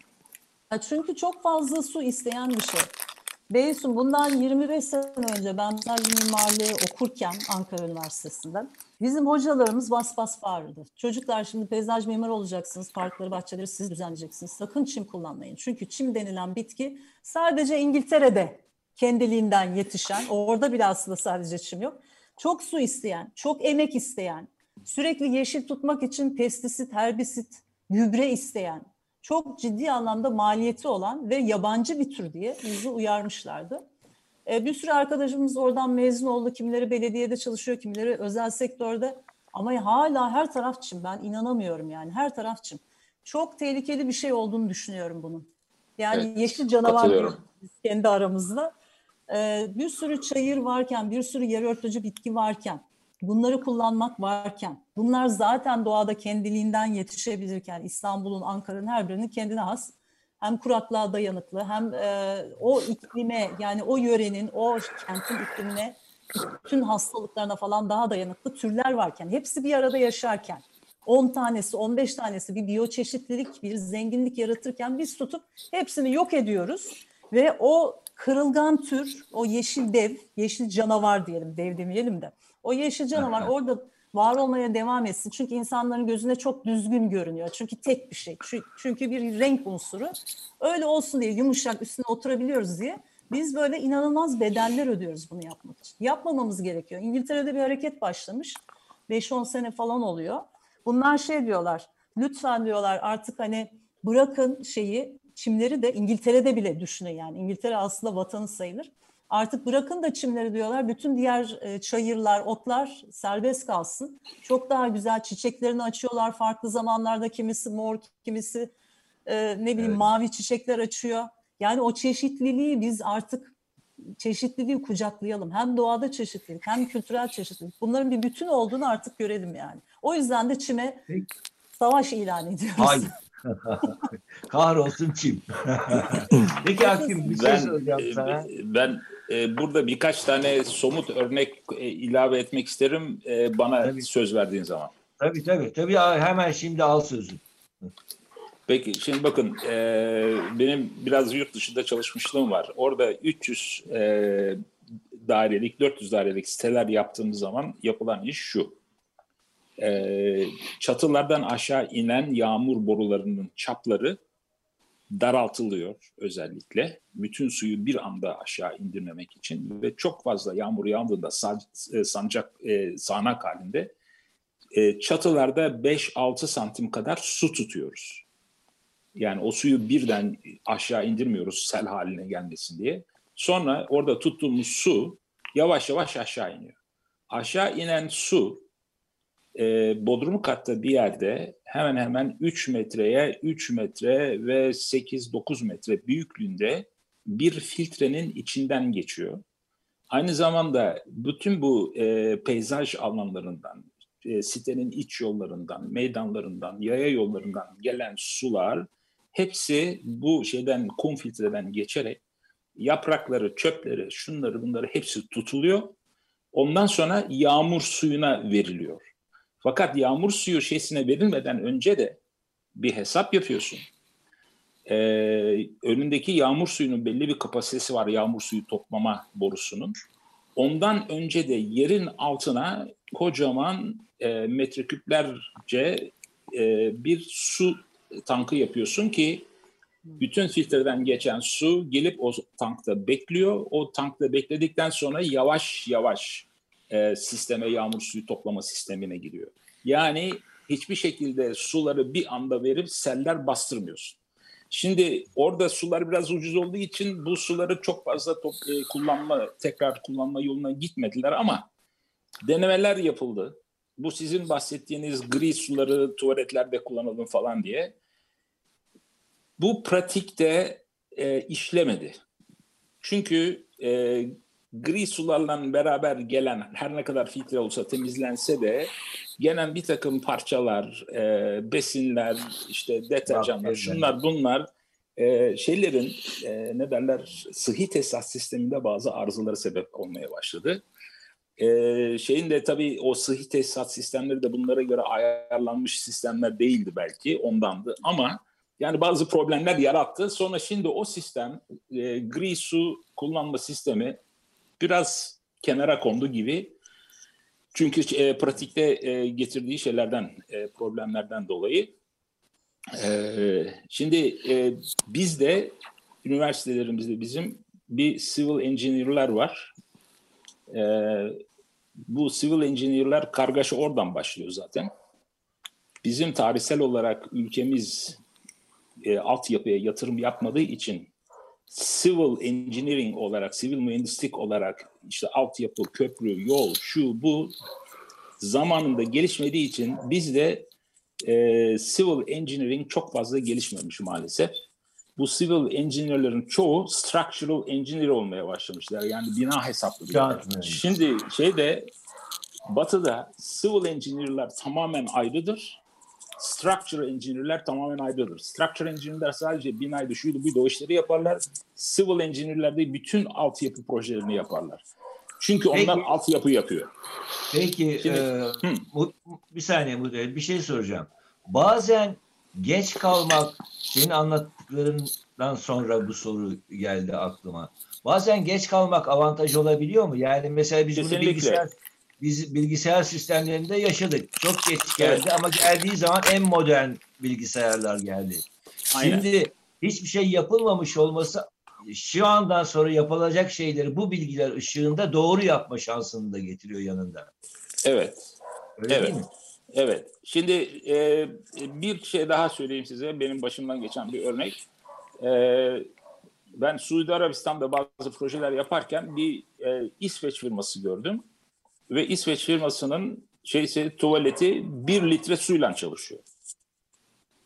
Çünkü çok fazla su isteyen bir şey. Beysun, bundan yirmi beş sene önce ben mimarlığı okurken Ankara Üniversitesi'nden bizim hocalarımız bas bas bağırdı. Çocuklar şimdi peyzaj mimarı olacaksınız, parkları, bahçeleri siz düzenleyeceksiniz. Sakın çim kullanmayın. Çünkü çim denilen bitki sadece İngiltere'de kendiliğinden yetişen, orada bile aslında sadece çim yok. Çok su isteyen, çok emek isteyen, sürekli yeşil tutmak için pestisit, herbisit, gübre isteyen, çok ciddi anlamda maliyeti olan ve yabancı bir tür diye bizi uyarmışlardı. E, bir sürü arkadaşımız oradan mezun oldu. Kimileri belediyede çalışıyor, kimileri özel sektörde. Ama hala her taraf çim. Ben inanamıyorum yani. Her taraf çim. Çok tehlikeli bir şey olduğunu düşünüyorum bunun. Yani evet, yeşil canavar diyoruz biz kendi aramızda. E, bir sürü çayır varken, bir sürü yer örtücü bitki varken, bunları kullanmak varken, bunlar zaten doğada kendiliğinden yetişebilirken İstanbul'un, Ankara'nın her birinin kendine has hem kuraklığa dayanıklı hem e, o iklime yani o yörenin, o kentin iklimine, bütün hastalıklarına falan daha dayanıklı türler varken, hepsi bir arada yaşarken, on tanesi, on beş tanesi bir biyoçeşitlilik, bir zenginlik yaratırken biz tutup hepsini yok ediyoruz ve o kırılgan tür, o yeşil dev, yeşil canavar diyelim, dev demeyelim de, o yeşil canavar orada var olmaya devam etsin. Çünkü insanların gözüne çok düzgün görünüyor. Çünkü tek bir şey. Çünkü bir renk unsuru. Öyle olsun diye yumuşak üstüne oturabiliyoruz diye biz böyle inanılmaz bedeller ödüyoruz bunu yapmak için. Yapmamamız gerekiyor. İngiltere'de bir hareket başlamış. beş on sene falan oluyor. Bunlar şey diyorlar. Lütfen diyorlar artık hani bırakın şeyi, çimleri de İngiltere'de bile düşünün yani. İngiltere aslında vatanı sayılır. Artık bırakın da çimleri diyorlar. Bütün diğer e, çayırlar, otlar serbest kalsın. Çok daha güzel çiçeklerini açıyorlar farklı zamanlarda. Kimisi mor, kimisi e, ne bileyim Evet. mavi çiçekler açıyor. Yani o çeşitliliği biz artık çeşitliliği kucaklayalım. Hem doğada çeşitlilik hem kültürel çeşitlilik. Bunların bir bütün olduğunu artık görelim yani. O yüzden de çime Peki. savaş ilan ediyoruz. Hayır. Kahrolsun çim. Peki Akgün bir şey Ben, soracağım e, sana. ben e, burada birkaç tane somut örnek e, ilave etmek isterim e, bana Tabii. söz verdiğin zaman. Tabii tabii. Tabii hemen şimdi al sözü. Peki şimdi bakın e, benim biraz yurt dışında çalışmışlığım var. Orada üç yüz e, dairelik, dört yüz dairelik siteler yaptığımız zaman yapılan iş şu. E, çatılardan aşağı inen yağmur borularının çapları daraltılıyor özellikle. Bütün suyu bir anda aşağı indirmemek için ve çok fazla yağmur yağdığında sancak, e, sağanak halinde e, çatılarda beş altı santim kadar su tutuyoruz. Yani o suyu birden aşağı indirmiyoruz sel haline gelmesin diye. Sonra orada tuttuğumuz su yavaş yavaş aşağı iniyor. Aşağı inen su e, bodrum katta bir yerde hemen hemen üç metreye üç metre ve sekiz dokuz metre büyüklüğünde bir filtrenin içinden geçiyor. Aynı zamanda bütün bu e, peyzaj alanlarından, e, sitenin iç yollarından, meydanlarından, yaya yollarından gelen sular hepsi bu şeyden, kum filtreden geçerek yaprakları, çöpleri, şunları bunları hepsi tutuluyor. Ondan sonra yağmur suyuna veriliyor. Fakat yağmur suyu şeysine verilmeden önce de bir hesap yapıyorsun. Ee, önündeki yağmur suyunun belli bir kapasitesi var, yağmur suyu toplama borusunun. Ondan önce de yerin altına kocaman e, metreküplerce e, bir su tankı yapıyorsun ki bütün filtreden geçen su gelip o tankta bekliyor. O tankta bekledikten sonra yavaş yavaş e, sisteme, yağmur suyu toplama sistemine giriyor. Yani hiçbir şekilde suları bir anda verip seller bastırmıyorsun. Şimdi orada sular biraz ucuz olduğu için bu suları çok fazla top, e, kullanma, tekrar kullanma yoluna gitmediler ama denemeler yapıldı. Bu sizin bahsettiğiniz gri suları tuvaletlerde kullanalım falan diye. Bu pratikte e, işlemedi. Çünkü e, gri sularla beraber gelen her ne kadar filtre olsa temizlense de gelen bir takım parçalar, e, besinler, işte deterjanlar, Bak, şunlar bunlar e, şeylerin e, ne derler sıhhi tesisat sisteminde bazı arızalara sebep olmaya başladı. E, şeyin de tabii o sıhhi tesisat sistemleri de bunlara göre ayarlanmış sistemler değildi belki ondandı ama yani bazı problemler yarattı. Sonra şimdi o sistem e, gri su kullanma sistemi biraz kenara kondu gibi. Çünkü e, pratikte e, getirdiği şeylerden, e, problemlerden dolayı. E, şimdi e, bizde, üniversitelerimizde bizim bir civil engineer'lar var. E, bu civil engineer'lar kargaşa oradan başlıyor zaten. Bizim tarihsel olarak ülkemiz e, altyapıya yatırım yapmadığı için civil engineering olarak, sivil mühendislik olarak işte altyapı, köprü, yol, şu bu zamanında gelişmediği için bizde e, civil engineering çok fazla gelişmemiş maalesef. Bu civil engineerlerin çoğu structural engineer olmaya başlamışlar. Yani bina hesaplıyorlar. Şimdi şeyde Batı'da civil engineerler tamamen ayrıdır. Structural engineer'ler tamamen ayrıdır. Structural engineer'ler sadece binaydı, şuydu, buydu o işleri yaparlar. Civil engineer'ler de bütün altyapı projelerini yaparlar. Çünkü onlar Peki. altyapı yapıyor. Peki, Şimdi, e, bu, bir saniye Mudel, bir şey soracağım. Bazen geç kalmak, senin anlattıklarından sonra bu soru geldi aklıma. Bazen geç kalmak avantaj olabiliyor mu? Yani mesela biz Kesinlikle. bunu bilgisayar... Biz bilgisayar sistemlerinde yaşadık. Çok geç geldi evet. Ama geldiği zaman en modern bilgisayarlar geldi. Aynen. Şimdi hiçbir şey yapılmamış olması şu andan sonra yapılacak şeyleri bu bilgiler ışığında doğru yapma şansını da getiriyor yanında. Evet. Öyle evet. değil mi? Evet. Şimdi e, bir şey daha söyleyeyim size. Benim başımdan geçen bir örnek. E, ben Suudi Arabistan'da bazı projeler yaparken bir e, İsveç firması gördüm. Ve İsveç firmasının şeysi tuvaleti bir litre suyla çalışıyor.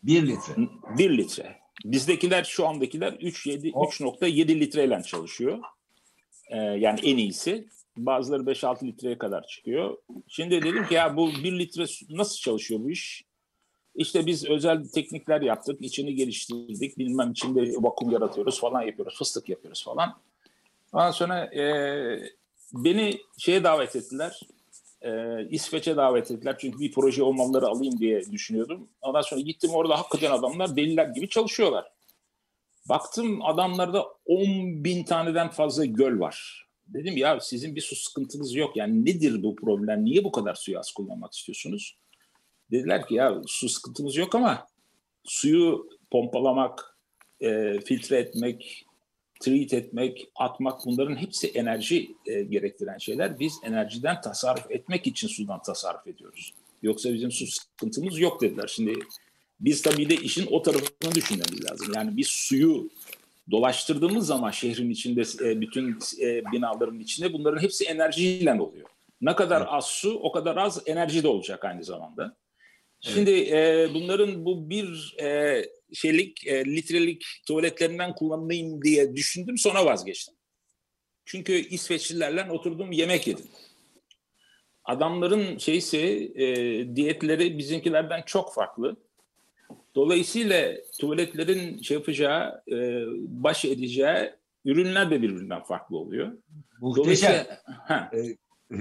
Bir litre. Bir litre. Bizdekiler şu andakiler üç nokta yedi litreyle çalışıyor. Ee, yani en iyisi. Bazıları beş altı litreye kadar çıkıyor. Şimdi dedim ki ya bu bir litre nasıl çalışıyor bu iş? İşte biz özel teknikler yaptık, içini geliştirdik, bilmem içinde vakum yaratıyoruz falan yapıyoruz, fıstık yapıyoruz falan. Ondan sonra e, beni şeye davet ettiler, e, İsveç'e davet ettiler çünkü bir proje olmaları alayım diye düşünüyordum. Ondan sonra gittim, orada hakikaten adamlar deliler gibi çalışıyorlar. Baktım adamlarda on bin taneden fazla göl var. Dedim ya sizin bir su sıkıntınız yok, yani nedir bu problem, niye bu kadar suyu az kullanmak istiyorsunuz? Dediler ki ya su sıkıntımız yok ama suyu pompalamak, e, filtre etmek, treat etmek, atmak, bunların hepsi enerji e, gerektiren şeyler. Biz enerjiden tasarruf etmek için sudan tasarruf ediyoruz. Yoksa bizim su sıkıntımız yok dediler. Şimdi biz tabii de işin o tarafını düşünmemiz lazım. Yani biz suyu dolaştırdığımız zaman şehrin içinde, e, bütün e, binaların içinde bunların hepsi enerjiyle oluyor. Ne kadar az su, o kadar az enerji de olacak aynı zamanda. Şimdi e, bunların bu bir e, şeylik, e, litrelik tuvaletlerinden kullanayım diye düşündüm, sonra vazgeçtim. Çünkü İsveçlilerle oturdum, yemek yedim. Adamların şeysi, e, diyetleri bizimkilerden çok farklı. Dolayısıyla tuvaletlerin şey yapacağı, e, baş edeceği ürünler de birbirinden farklı oluyor. Muhteşem. Ee,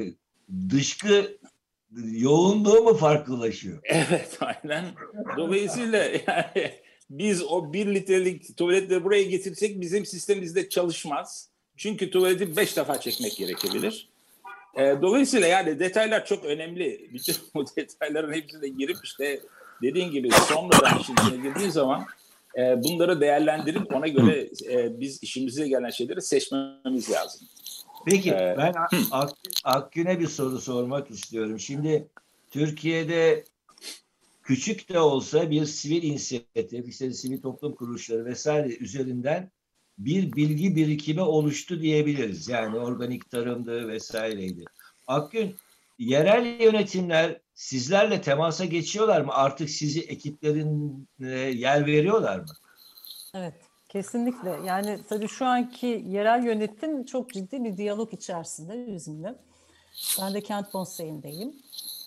dışkı yoğunluğu mu farklılaşıyor? Evet, aynen. Dolayısıyla yani biz o bir litrelik tuvaletleri buraya getirsek bizim sistemimizde çalışmaz. Çünkü tuvaleti beş defa çekmek gerekebilir. E, dolayısıyla yani detaylar çok önemli. Bütün bu detayların hepsine girip işte dediğin gibi sonradan işin içine girdiğin zaman e, bunları değerlendirip ona göre e, biz işimize gelen şeyleri seçmemiz lazım. Peki ee, ben Ak, Akgün'e bir soru sormak istiyorum. Şimdi Türkiye'de küçük de olsa bir sivil inisiyatif, işte sivil toplum kuruluşları vesaire üzerinden bir bilgi birikimi oluştu diyebiliriz. Yani organik tarımdı vesaireydi. Akgün, yerel yönetimler sizlerle temasa geçiyorlar mı? Artık sizi ekiplerin yer veriyorlar mı? Evet, kesinlikle. Yani tabii şu anki yerel yönetim çok ciddi bir diyalog içerisinde bizimle. Ben de kent konseyindeyim.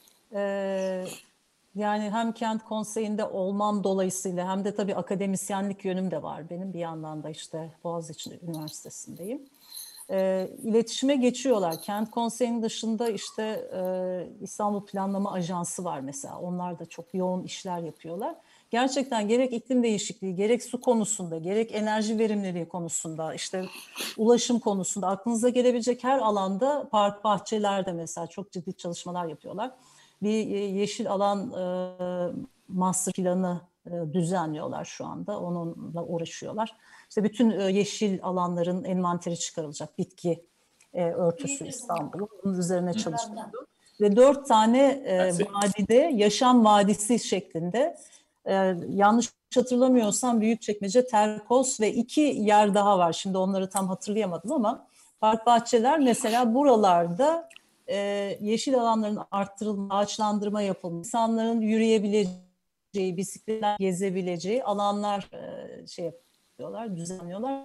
Ee, yani hem kent konseyinde olmam dolayısıyla hem de tabii akademisyenlik yönüm de var. Benim bir yandan da işte Boğaziçi Üniversitesi'ndeyim. Ee, iletişime geçiyorlar. Kent konseyinin dışında işte e, İstanbul Planlama Ajansı var mesela. Onlar da çok yoğun işler yapıyorlar. Gerçekten gerek iklim değişikliği, gerek su konusunda, gerek enerji verimliliği konusunda, işte ulaşım konusunda aklınıza gelebilecek her alanda, park, bahçelerde mesela çok ciddi çalışmalar yapıyorlar. Bir yeşil alan e, master planı e, düzenliyorlar şu anda, onunla uğraşıyorlar. İşte bütün e, yeşil alanların envanteri çıkarılacak, bitki e, örtüsü İstanbul'un, bunun üzerine çalışılıyor. Ve dört tane e, vadide, yaşam vadisi şeklinde, Ee, yanlış hatırlamıyorsam Büyükçekmece, Terkos ve iki yer daha var. Şimdi onları tam hatırlayamadım ama park bahçeler mesela, buralarda e, yeşil alanların arttırılması, ağaçlandırma yapılması, insanların yürüyebileceği, bisikletler gezebileceği alanlar e, şey yapıyorlar, düzenliyorlar.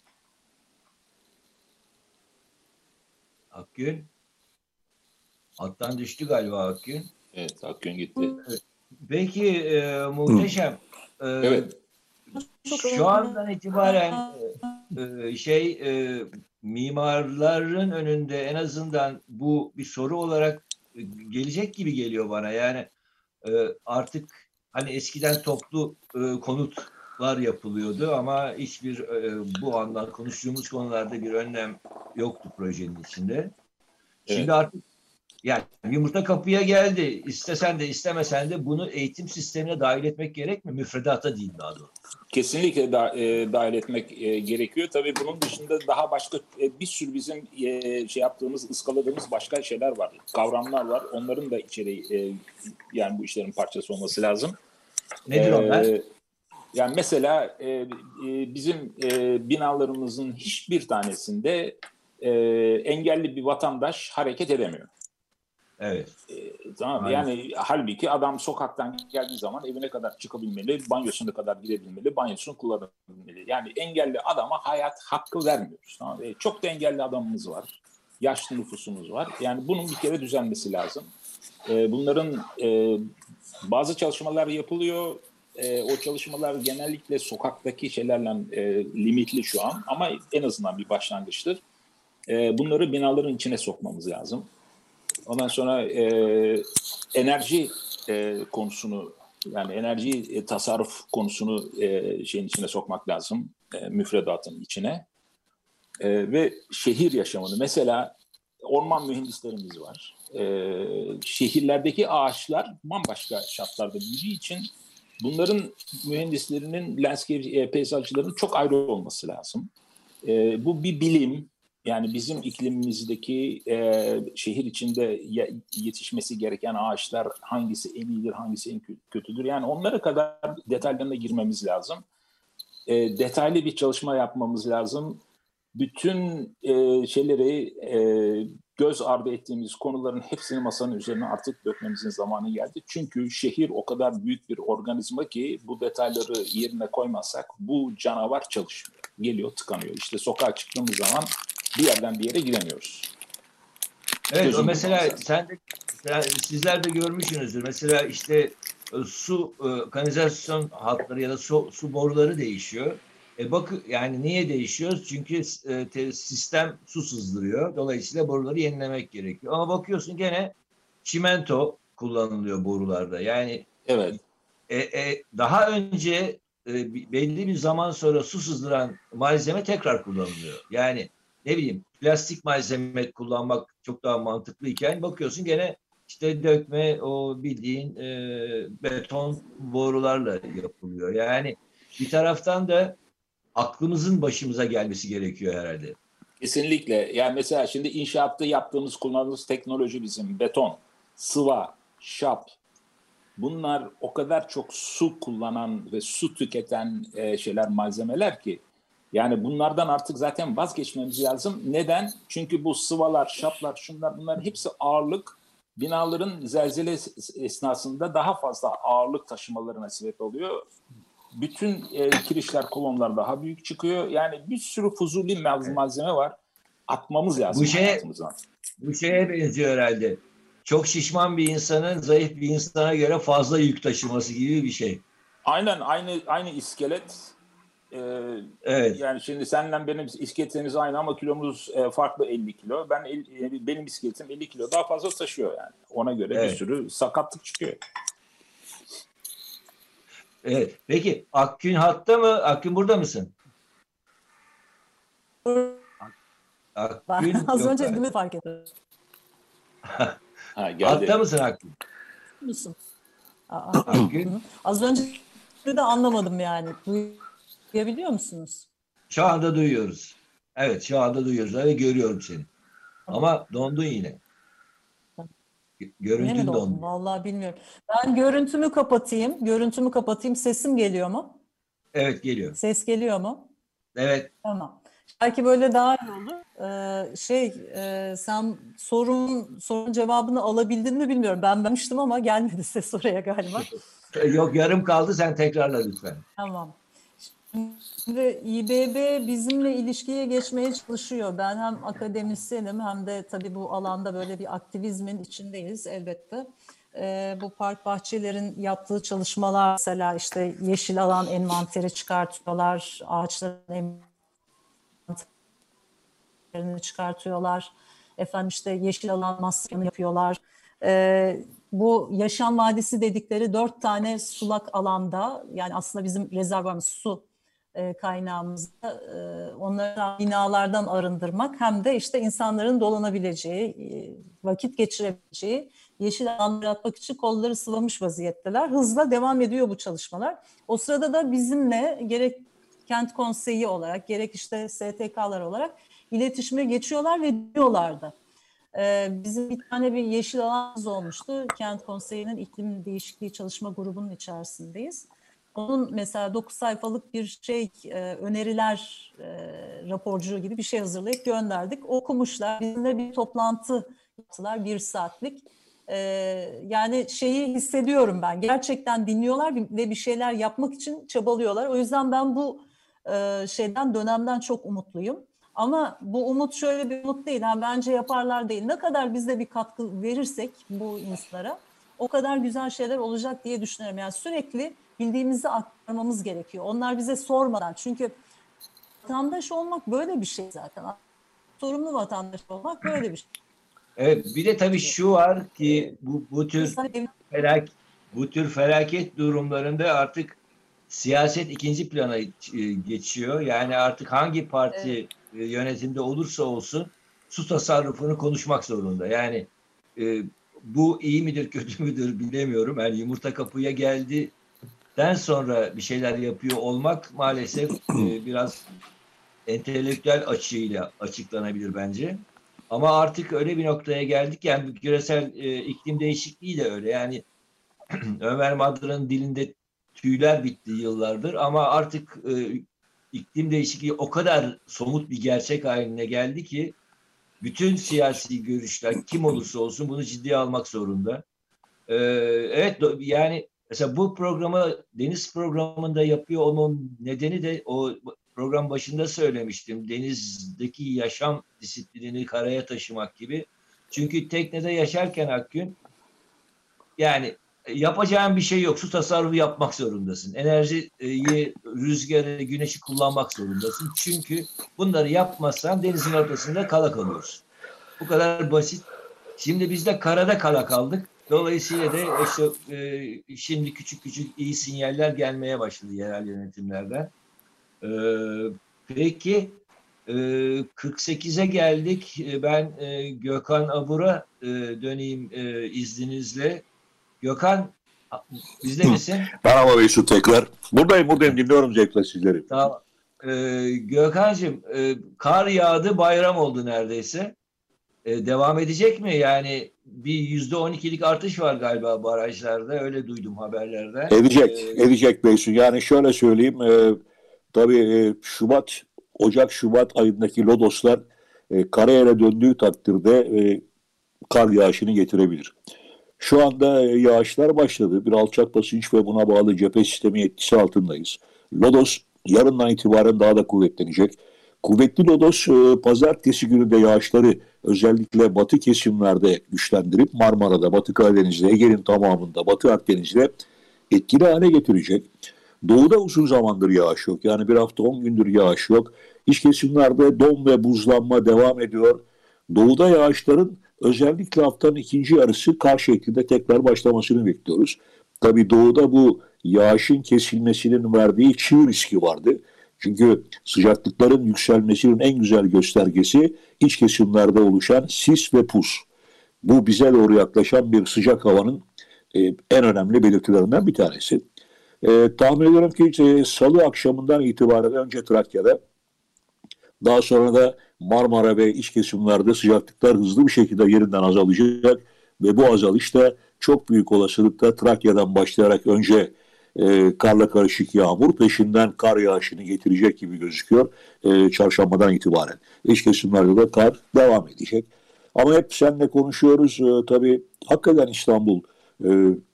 Akgün, hattan düştü galiba Akgün. Evet, Akgün gitti. Evet. Peki e, muhteşem. E, evet. Şu andan itibaren e, şey e, mimarların önünde en azından bu bir soru olarak e, gelecek gibi geliyor bana. Yani e, artık hani eskiden toplu e, konutlar yapılıyordu ama hiçbir e, bu andan konuştuğumuz konularda bir önlem yoktu projenin içinde. Şimdi evet. Artık yani yumurta kapıya geldi. İstesen de istemesen de bunu eğitim sistemine dahil etmek gerek mi? Müfredata değil daha doğrusu. Kesinlikle da, e, dahil etmek e, gerekiyor. Tabii bunun dışında daha başka e, bir sürü bizim e, şey yaptığımız, ıskaladığımız başka şeyler var. Kavramlar var. Onların da içeri e, yani bu işlerin parçası olması lazım. Nedir onlar? E, yani mesela e, e, bizim e, binalarımızın hiçbir tanesinde e, engelli bir vatandaş hareket edemiyor. Evet. E, tamam Aynen. yani halbuki adam sokaktan geldiği zaman evine kadar çıkabilmeli, banyosuna kadar girebilmeli, banyosunu kullanabilmeli. Yani engelli adama hayat hakkı vermiyoruz. Tamam. E, çok da engelli adamımız var. Yaşlı nüfusumuz var. Yani bunun bir kere düzelmesi lazım. E, bunların e, bazı çalışmalar yapılıyor. E, o çalışmalar genellikle sokaktaki şeylerle e, limitli şu an ama en azından bir başlangıçtır. E, bunları binaların içine sokmamız lazım. Ondan sonra e, enerji e, konusunu yani enerji e, tasarruf konusunu e, şeyin içine sokmak lazım. E, müfredatın içine. E, ve şehir yaşamını mesela orman mühendislerimiz var. E, şehirlerdeki ağaçlar bambaşka şartlarda büyüdüğü için bunların mühendislerinin, landscape e, peyzajcıların çok ayrı olması lazım. E, bu bir bilim. Yani bizim iklimimizdeki e, şehir içinde yetişmesi gereken ağaçlar hangisi en iyidir, hangisi en kötüdür. Yani onlara kadar detaylarına girmemiz lazım. E, detaylı bir çalışma yapmamız lazım. Bütün e, şeyleri e, göz ardı ettiğimiz konuların hepsini masanın üzerine artık dökmemizin zamanı geldi. Çünkü şehir o kadar büyük bir organizma ki bu detayları yerine koymazsak bu canavar çalışmıyor. Geliyor, tıkanıyor. İşte sokağa çıktığımız zaman bir yerden bir yere giremiyoruz. Evet, Gözüm o mesela bulmaz. sen de yani sizler de görmüşsünüzdür. Mesela işte e, su e, kanalizasyon hatları ya da su, su boruları değişiyor. E bak yani niye değişiyor? Çünkü e, te- sistem su sızdırıyor. Dolayısıyla boruları yenilemek gerekiyor. Ama bakıyorsun gene çimento kullanılıyor borularda. Yani Evet. e, e, daha önce e, belli bir zaman sonra su sızdıran malzeme tekrar kullanılıyor. Yani ne bileyim plastik malzeme kullanmak çok daha mantıklıyken bakıyorsun gene işte dökme o bildiğin e, beton borularla yapılıyor. Yani bir taraftan da aklımızın başımıza gelmesi gerekiyor herhalde. Kesinlikle. Yani mesela şimdi inşaatta yaptığımız, kullandığımız teknoloji bizim beton, sıva, şap. Bunlar o kadar çok su kullanan ve su tüketen e, şeyler, malzemeler ki. Yani bunlardan artık zaten vazgeçmemiz lazım. Neden? Çünkü bu sıvalar, şaplar, şunlar bunlar hepsi ağırlık. Binaların zelzele esnasında daha fazla ağırlık taşımalarına sebep oluyor. Bütün e, kirişler, kolonlar daha büyük çıkıyor. Yani bir sürü fuzuli malzeme var. Atmamız Bu lazım şeye hayatımızdan. bu şeye benziyor herhalde. Çok şişman bir insanın zayıf bir insana göre fazla yük taşıması gibi bir şey. Aynen aynı aynı iskelet. Ee, Evet. yani şimdi seninle benim iskeletimiz aynı ama kilomuz e, farklı elli kilo. Ben el, benim iskeletim elli kilo daha fazla taşıyor yani. Ona göre bir Evet. sürü sakatlık çıkıyor. Evet. Peki Akgün hatta mı? Akgün burada mısın? Akgün Az yok önce galiba. adımı fark ettim. Ha, Hatta geldi. mısın Akgün? Musun? Aa, Akgün az önce de anlamadım yani. Duyabiliyor musunuz? şu anda duyuyoruz. Evet şu anda duyuyoruz ve görüyorum seni. Tamam. Ama dondun yine. Yine mi Görüntün dondu. doldum? Vallahi bilmiyorum. Ben görüntümü kapatayım. Görüntümü kapatayım. Sesim geliyor mu? Evet geliyor. Ses geliyor mu? Evet. Tamam. Belki böyle daha iyi olur. Ee, şey, e, sen sorun sorun cevabını alabildin mi bilmiyorum. Ben vermiştim ama gelmedi ses oraya galiba. Yok yarım kaldı sen tekrarla lütfen. Tamam. Şimdi İ B B bizimle ilişkiye geçmeye çalışıyor. Ben hem akademisyenim hem de tabii bu alanda böyle bir aktivizmin içindeyiz elbette. Ee, bu park bahçelerin yaptığı çalışmalar mesela işte yeşil alan envanteri çıkartıyorlar, ağaçların envanterini çıkartıyorlar. Efendim işte yeşil alan maskeni yapıyorlar. Ee, bu yaşam vadisi dedikleri dört tane sulak alanda yani aslında bizim rezervuarımız su e, kaynağımızda e, onları binalardan arındırmak hem de işte insanların dolanabileceği, e, vakit geçirebileceği yeşil alanlar yaratmak için kolları sıvamış vaziyetteler. Hızla devam ediyor bu çalışmalar. O sırada da bizimle gerek kent konseyi olarak gerek işte S T K'lar olarak iletişime geçiyorlar ve diyorlardı. Ee, bizim bir tane bir yeşil alanımız olmuştu. Kent Konseyi'nin iklim değişikliği çalışma grubunun içerisindeyiz. Onun mesela dokuz sayfalık bir şey e, öneriler e, raporcu gibi bir şey hazırlayıp gönderdik. Okumuşlar. Bizimle bir toplantı yaptılar bir saatlik. Ee, yani şeyi hissediyorum ben. Gerçekten dinliyorlar ve bir şeyler yapmak için çabalıyorlar. O yüzden ben bu e, şeyden dönemden çok umutluyum. Ama bu umut şöyle bir umut değil. Yani bence yaparlar değil. Ne kadar biz de bir katkı verirsek bu insanlara o kadar güzel şeyler olacak diye düşünüyorum. Yani sürekli bildiğimizi aktarmamız gerekiyor. Onlar bize sormadan. Çünkü vatandaş olmak böyle bir şey zaten. Sorumlu vatandaş olmak böyle bir şey. Evet, bir de tabii şu var ki bu bu tür felak bu tür felaket durumlarında artık siyaset ikinci plana geçiyor. Yani artık hangi parti evet. yönetimde olursa olsun su tasarrufunu konuşmak zorunda. Yani e, bu iyi midir kötü müdür bilemiyorum. Yani yumurta kapıya geldikten sonra bir şeyler yapıyor olmak maalesef e, biraz entelektüel açıyla açıklanabilir bence. Ama artık öyle bir noktaya geldik. Yani küresel e, iklim değişikliği de öyle. Yani Ömer Madra'nın dilinde tüyler bitti yıllardır ama artık e, iklim değişikliği o kadar somut bir gerçek haline geldi ki bütün siyasi görüşler kim olursa olsun bunu ciddiye almak zorunda. E, evet yani mesela bu programı deniz programında yapıyor olmanın nedeni de o program başında söylemiştim. Denizdeki yaşam disiplinini karaya taşımak gibi. Çünkü teknede yaşarken Akgün yani yapacağın bir şey yok. Su tasarrufu yapmak zorundasın. Enerjiyi, rüzgarı, güneşi kullanmak zorundasın. Çünkü bunları yapmazsan denizin ortasında kala kalıyorsun. Bu kadar basit. Şimdi biz de karada kala kaldık. Dolayısıyla da işte e, şimdi küçük küçük iyi sinyaller gelmeye başladı yerel yönetimlerden. E, peki e, kırk sekize geldik. Ben e, Gökhan Abur'a e, döneyim e, izninizle. Gökhan bizde misin? Merhaba Mesut tekrar. Buradayım buradayım dinliyorum zevkle sizleri. Tamam. Ee, Gökhan'cığım e, kar yağdı bayram oldu neredeyse. E, devam edecek mi? Yani bir yüzde on ikilik artış var galiba barajlarda. Öyle duydum haberlerden. Edecek. Ee, edecek Mesut. Yani şöyle söyleyeyim. E, tabii e, Şubat, Ocak Şubat ayındaki lodoslar e, karayere döndüğü takdirde e, kar yağışını getirebilir. Şu anda yağışlar başladı. Bir alçak basınç ve buna bağlı cephe sistemi etkisi altındayız. Lodos yarından itibaren daha da kuvvetlenecek. Kuvvetli lodos pazartesi günü de yağışları özellikle batı kesimlerde güçlendirip Marmara'da, Batı Karadeniz'de, Ege'nin tamamında, Batı Akdeniz'de etkili hale getirecek. Doğuda uzun zamandır yağış yok. Yani bir hafta on gündür yağış yok. İç kesimlerde don ve buzlanma devam ediyor. Doğuda yağışların özellikle haftanın ikinci yarısı kar şeklinde tekrar başlamasını bekliyoruz. Tabii doğuda bu yağışın kesilmesinin verdiği çığ riski vardı. Çünkü sıcaklıkların yükselmesinin en güzel göstergesi iç kesimlerde oluşan sis ve pus. Bu bize doğru yaklaşan bir sıcak havanın e, en önemli belirtilerinden bir tanesi. E, tahmin ediyorum ki e, salı akşamından itibaren önce Trakya'da, daha sonra da Marmara ve iç kesimlerde sıcaklıklar hızlı bir şekilde yerinden azalacak ve bu azalış da çok büyük olasılıkla Trakya'dan başlayarak önce e, karla karışık yağmur peşinden kar yağışını getirecek gibi gözüküyor e, çarşambadan itibaren. İç kesimlerde de kar devam edecek. Ama hep seninle konuşuyoruz. E, tabii hakikaten İstanbul e,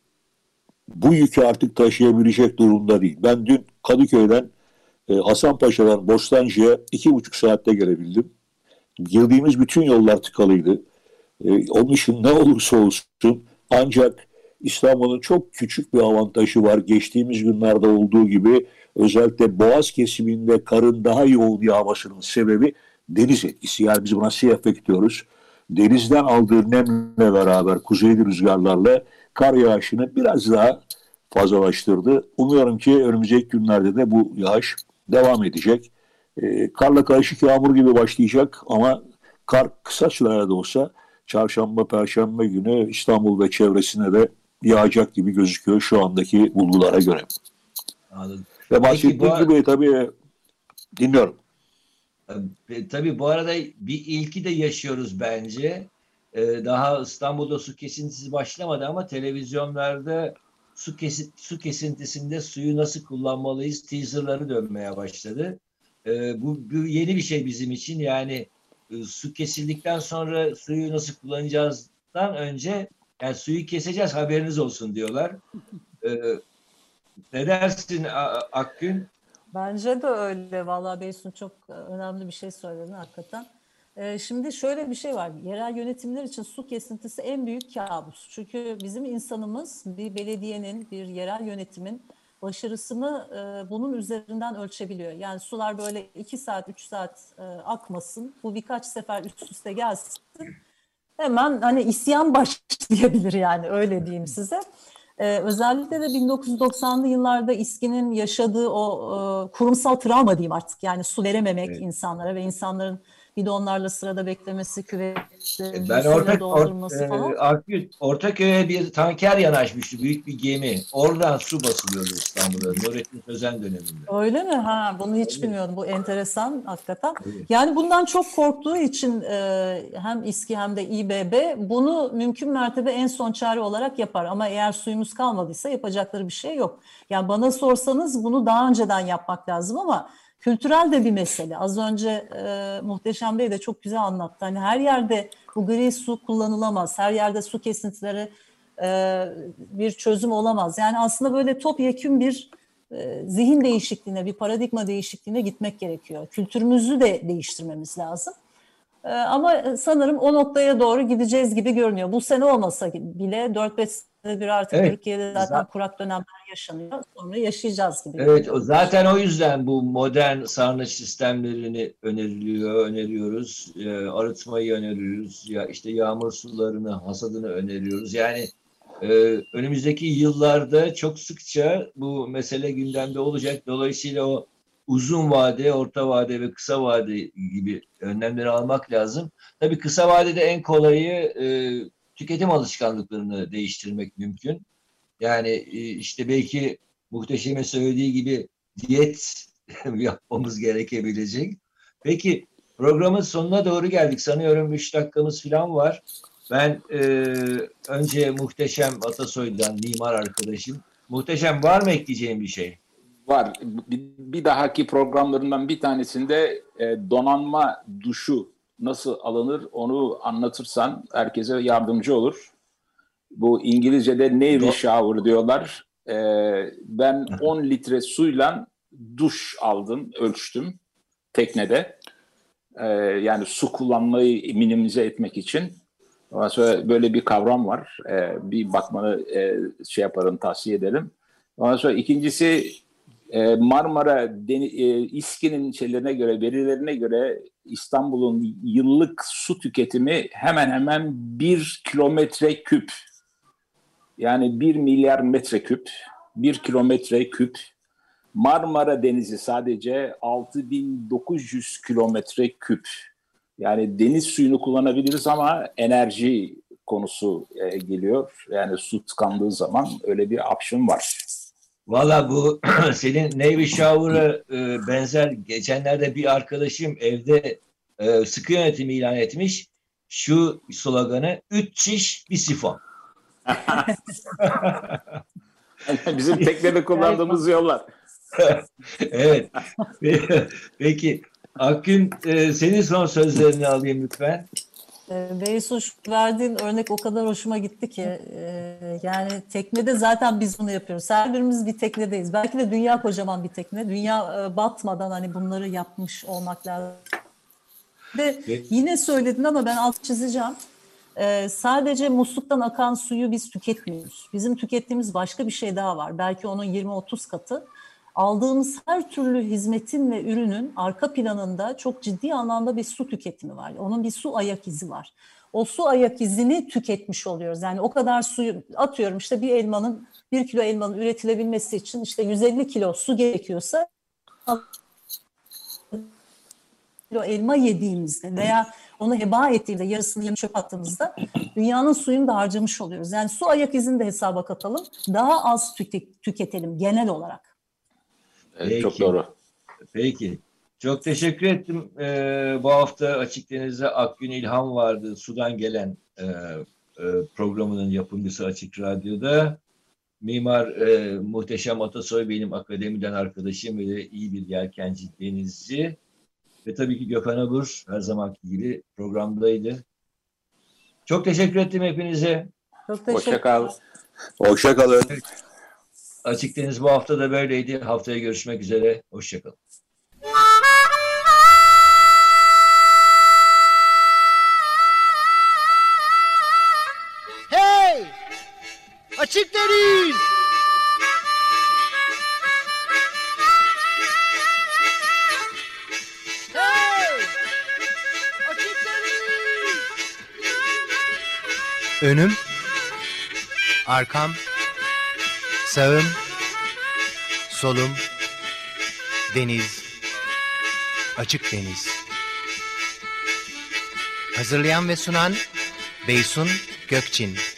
bu yükü artık taşıyabilecek durumda değil. Ben dün Kadıköy'den Hasanpaşa'dan Bostancı'ya iki buçuk saatte gelebildim. Girdiğimiz bütün yollar tıkalıydı. Ee, onun için ne olursa olsun ancak İstanbul'un çok küçük bir avantajı var. Geçtiğimiz günlerde olduğu gibi özellikle Boğaz kesiminde karın daha yoğun yağmasının sebebi deniz etkisi. Yani biz buna sea effect diyoruz. Denizden aldığı nemle beraber kuzeyli rüzgarlarla kar yağışını biraz daha fazlalaştırdı. Umuyorum ki önümüzdeki günlerde de bu yağış devam edecek. E, karla karışık yağmur gibi başlayacak ama kar kısa sürede de olsa çarşamba, perşembe günü İstanbul ve çevresine de yağacak gibi gözüküyor şu andaki bulgulara göre. Anladım. Ve bahsettiğim bu, gibi tabii dinliyorum. Tabii bu arada bir ilki de yaşıyoruz bence. Ee, daha İstanbul'da su kesintisi başlamadı ama televizyonlarda su, kesit, su kesintisinde suyu nasıl kullanmalıyız teaserları dönmeye başladı. Ee, bu, bu yeni bir şey bizim için. Yani e, su kesildikten sonra suyu nasıl kullanacağızdan önce Yani suyu keseceğiz, haberiniz olsun diyorlar. E, ne dersin Akgün? Bence de öyle. Vallahi Beysun çok önemli bir şey söyledin hakikaten. Ee, şimdi şöyle bir şey var. Yerel yönetimler için su kesintisi en büyük kabus. Çünkü bizim insanımız bir belediyenin, bir yerel yönetimin başarısını e, bunun üzerinden ölçebiliyor. Yani sular böyle iki saat, üç saat e, akmasın. Bu birkaç sefer üst üste gelsin. Hemen hani isyan başlayabilir, yani öyle diyeyim size. Ee, özellikle de bin dokuz yüz doksanlı yıllarda İSKİ'nin yaşadığı o e, kurumsal travma diyeyim artık. Yani su verememek evet. insanlara ve insanların bidonlarla sırada beklemesi, küvetlerini ben suyla ortak, doldurması or, falan. E, Akgün, Ortaköy'e bir tanker yanaşmıştı, büyük bir gemi. Oradan su basılıyordu İstanbul'a, Nurettin Sözen döneminde. Öyle mi? Ha, bunu hiç evet. bilmiyordum. Bu enteresan hakikaten. Evet. Yani bundan çok korktuğu için e, hem İSKİ hem de İBB bunu mümkün mertebe en son çare olarak yapar. Ama eğer suyumuz kalmadıysa yapacakları bir şey yok. Yani bana sorsanız bunu daha önceden yapmak lazım ama kültürel de bir mesele. Az önce e, Muhteşem Bey de çok güzel anlattı. Hani her yerde bu gri su kullanılamaz. Her yerde su kesintileri e, bir çözüm olamaz. Yani aslında böyle topyekün bir e, zihin değişikliğine, bir paradigma değişikliğine gitmek gerekiyor. Kültürümüzü de değiştirmemiz lazım. E, ama sanırım o noktaya doğru gideceğiz gibi görünüyor. Bu sene olmasa bile dört beş senede bir artık evet. Türkiye'de zaten kurak dönemler yaşanıyor. Sonra yaşayacağız gibi. Evet, o zaten o yüzden bu modern sarnıç sistemlerini öneriliyor, öneriyoruz. E, arıtmayı öneriyoruz. Ya işte yağmur sularını, hasadını öneriyoruz. Yani e, önümüzdeki yıllarda çok sıkça bu mesele gündemde olacak. Dolayısıyla o uzun vade, orta vade ve kısa vade gibi önlemleri almak lazım. Tabii kısa vadede en kolayı e, tüketim alışkanlıklarını değiştirmek mümkün. Yani e, işte belki Muhteşem'e söylediği gibi diyet yapmamız gerekebilecek. Peki programın sonuna doğru geldik. Sanıyorum üç dakikamız falan var. Ben e, önce Muhteşem Atasoy'dan, mimar arkadaşım. Muhteşem, var mı ekleyeceğim bir şey? Var. Bir, bir dahaki programlarından bir tanesinde e, donanma duşu nasıl alınır onu anlatırsan herkese yardımcı olur. Bu İngilizce'de Navy shower diyorlar. Ee, ben on litre suyla duş aldım, ölçtüm teknede. Ee, yani su kullanmayı minimize etmek için. Ondan sonra böyle bir kavram var. Ee, bir bakmanı e, şey yaparım, tavsiye ederim. Ondan sonra ikincisi e, Marmara Deni, e, İSKİ'nin şeylerine göre, verilerine göre İstanbul'un yıllık su tüketimi hemen hemen bir kilometre küp. Yani bir milyar metreküp, bir kilometre küp. Marmara Denizi sadece altı bin dokuz yüz kilometre küp. Yani deniz suyunu kullanabiliriz ama enerji konusu e, geliyor. Yani su tıkandığı zaman öyle bir option var. Valla bu senin Navy Shower'a e, benzer, geçenlerde bir arkadaşım evde e, sıkı yönetimi ilan etmiş. Şu sloganı: üç şiş bir sifon. Bizim teknede kullandığımız yollar. Evet. Peki Akgün, e, senin son sözlerini alayım lütfen. Beysun, verdiğin örnek o kadar hoşuma gitti ki e, yani teknede zaten biz bunu yapıyoruz. Her birimiz bir teknedeyiz. Belki de dünya kocaman bir tekne. Dünya e, batmadan hani bunları yapmış olmak lazım. Ve yine söyledin ama ben alt çizeceğim. Ee, sadece musluktan akan suyu biz tüketmiyoruz. Bizim tükettiğimiz başka bir şey daha var. Belki onun yirmi otuz katı. Aldığımız her türlü hizmetin ve ürünün arka planında çok ciddi anlamda bir su tüketimi var. Onun bir su ayak izi var. O su ayak izini tüketmiş oluyoruz. Yani o kadar suyu atıyorum, işte bir elmanın, bir kilo elmanın üretilebilmesi için işte yüz elli kilo su gerekiyorsa kilo elma yediğimizde veya onu heba ettiğimizde, yarısını yem çöp attığımızda dünyanın suyunu da harcamış oluyoruz. Yani su ayak izini de hesaba katalım. Daha az tüke- tüketelim genel olarak. Evet, çok doğru. Peki. Çok teşekkür ettim. Ee, bu hafta Açık Deniz'de Akgün İlhan vardı. Sudan gelen e, e, programının yapımcısı Açık Radyo'da. Mimar e, Muhteşem Atasoy benim akademiden arkadaşım ve iyi bir yelkenci, denizci. Ve tabii ki Gökhan Abur her zamanki gibi programdaydı. Çok teşekkür ettim hepinize. Çok Hoşça teşekkür kal. Hoşça kalın. Açık Deniz bu hafta da böyleydi. Haftaya görüşmek üzere. Hoşçakalın. Hey! Açık Deniz! Hey! Açık Deniz! Önüm, arkam, sağım, solum, deniz, açık deniz. Hazırlayan ve sunan Beysun Gökçin.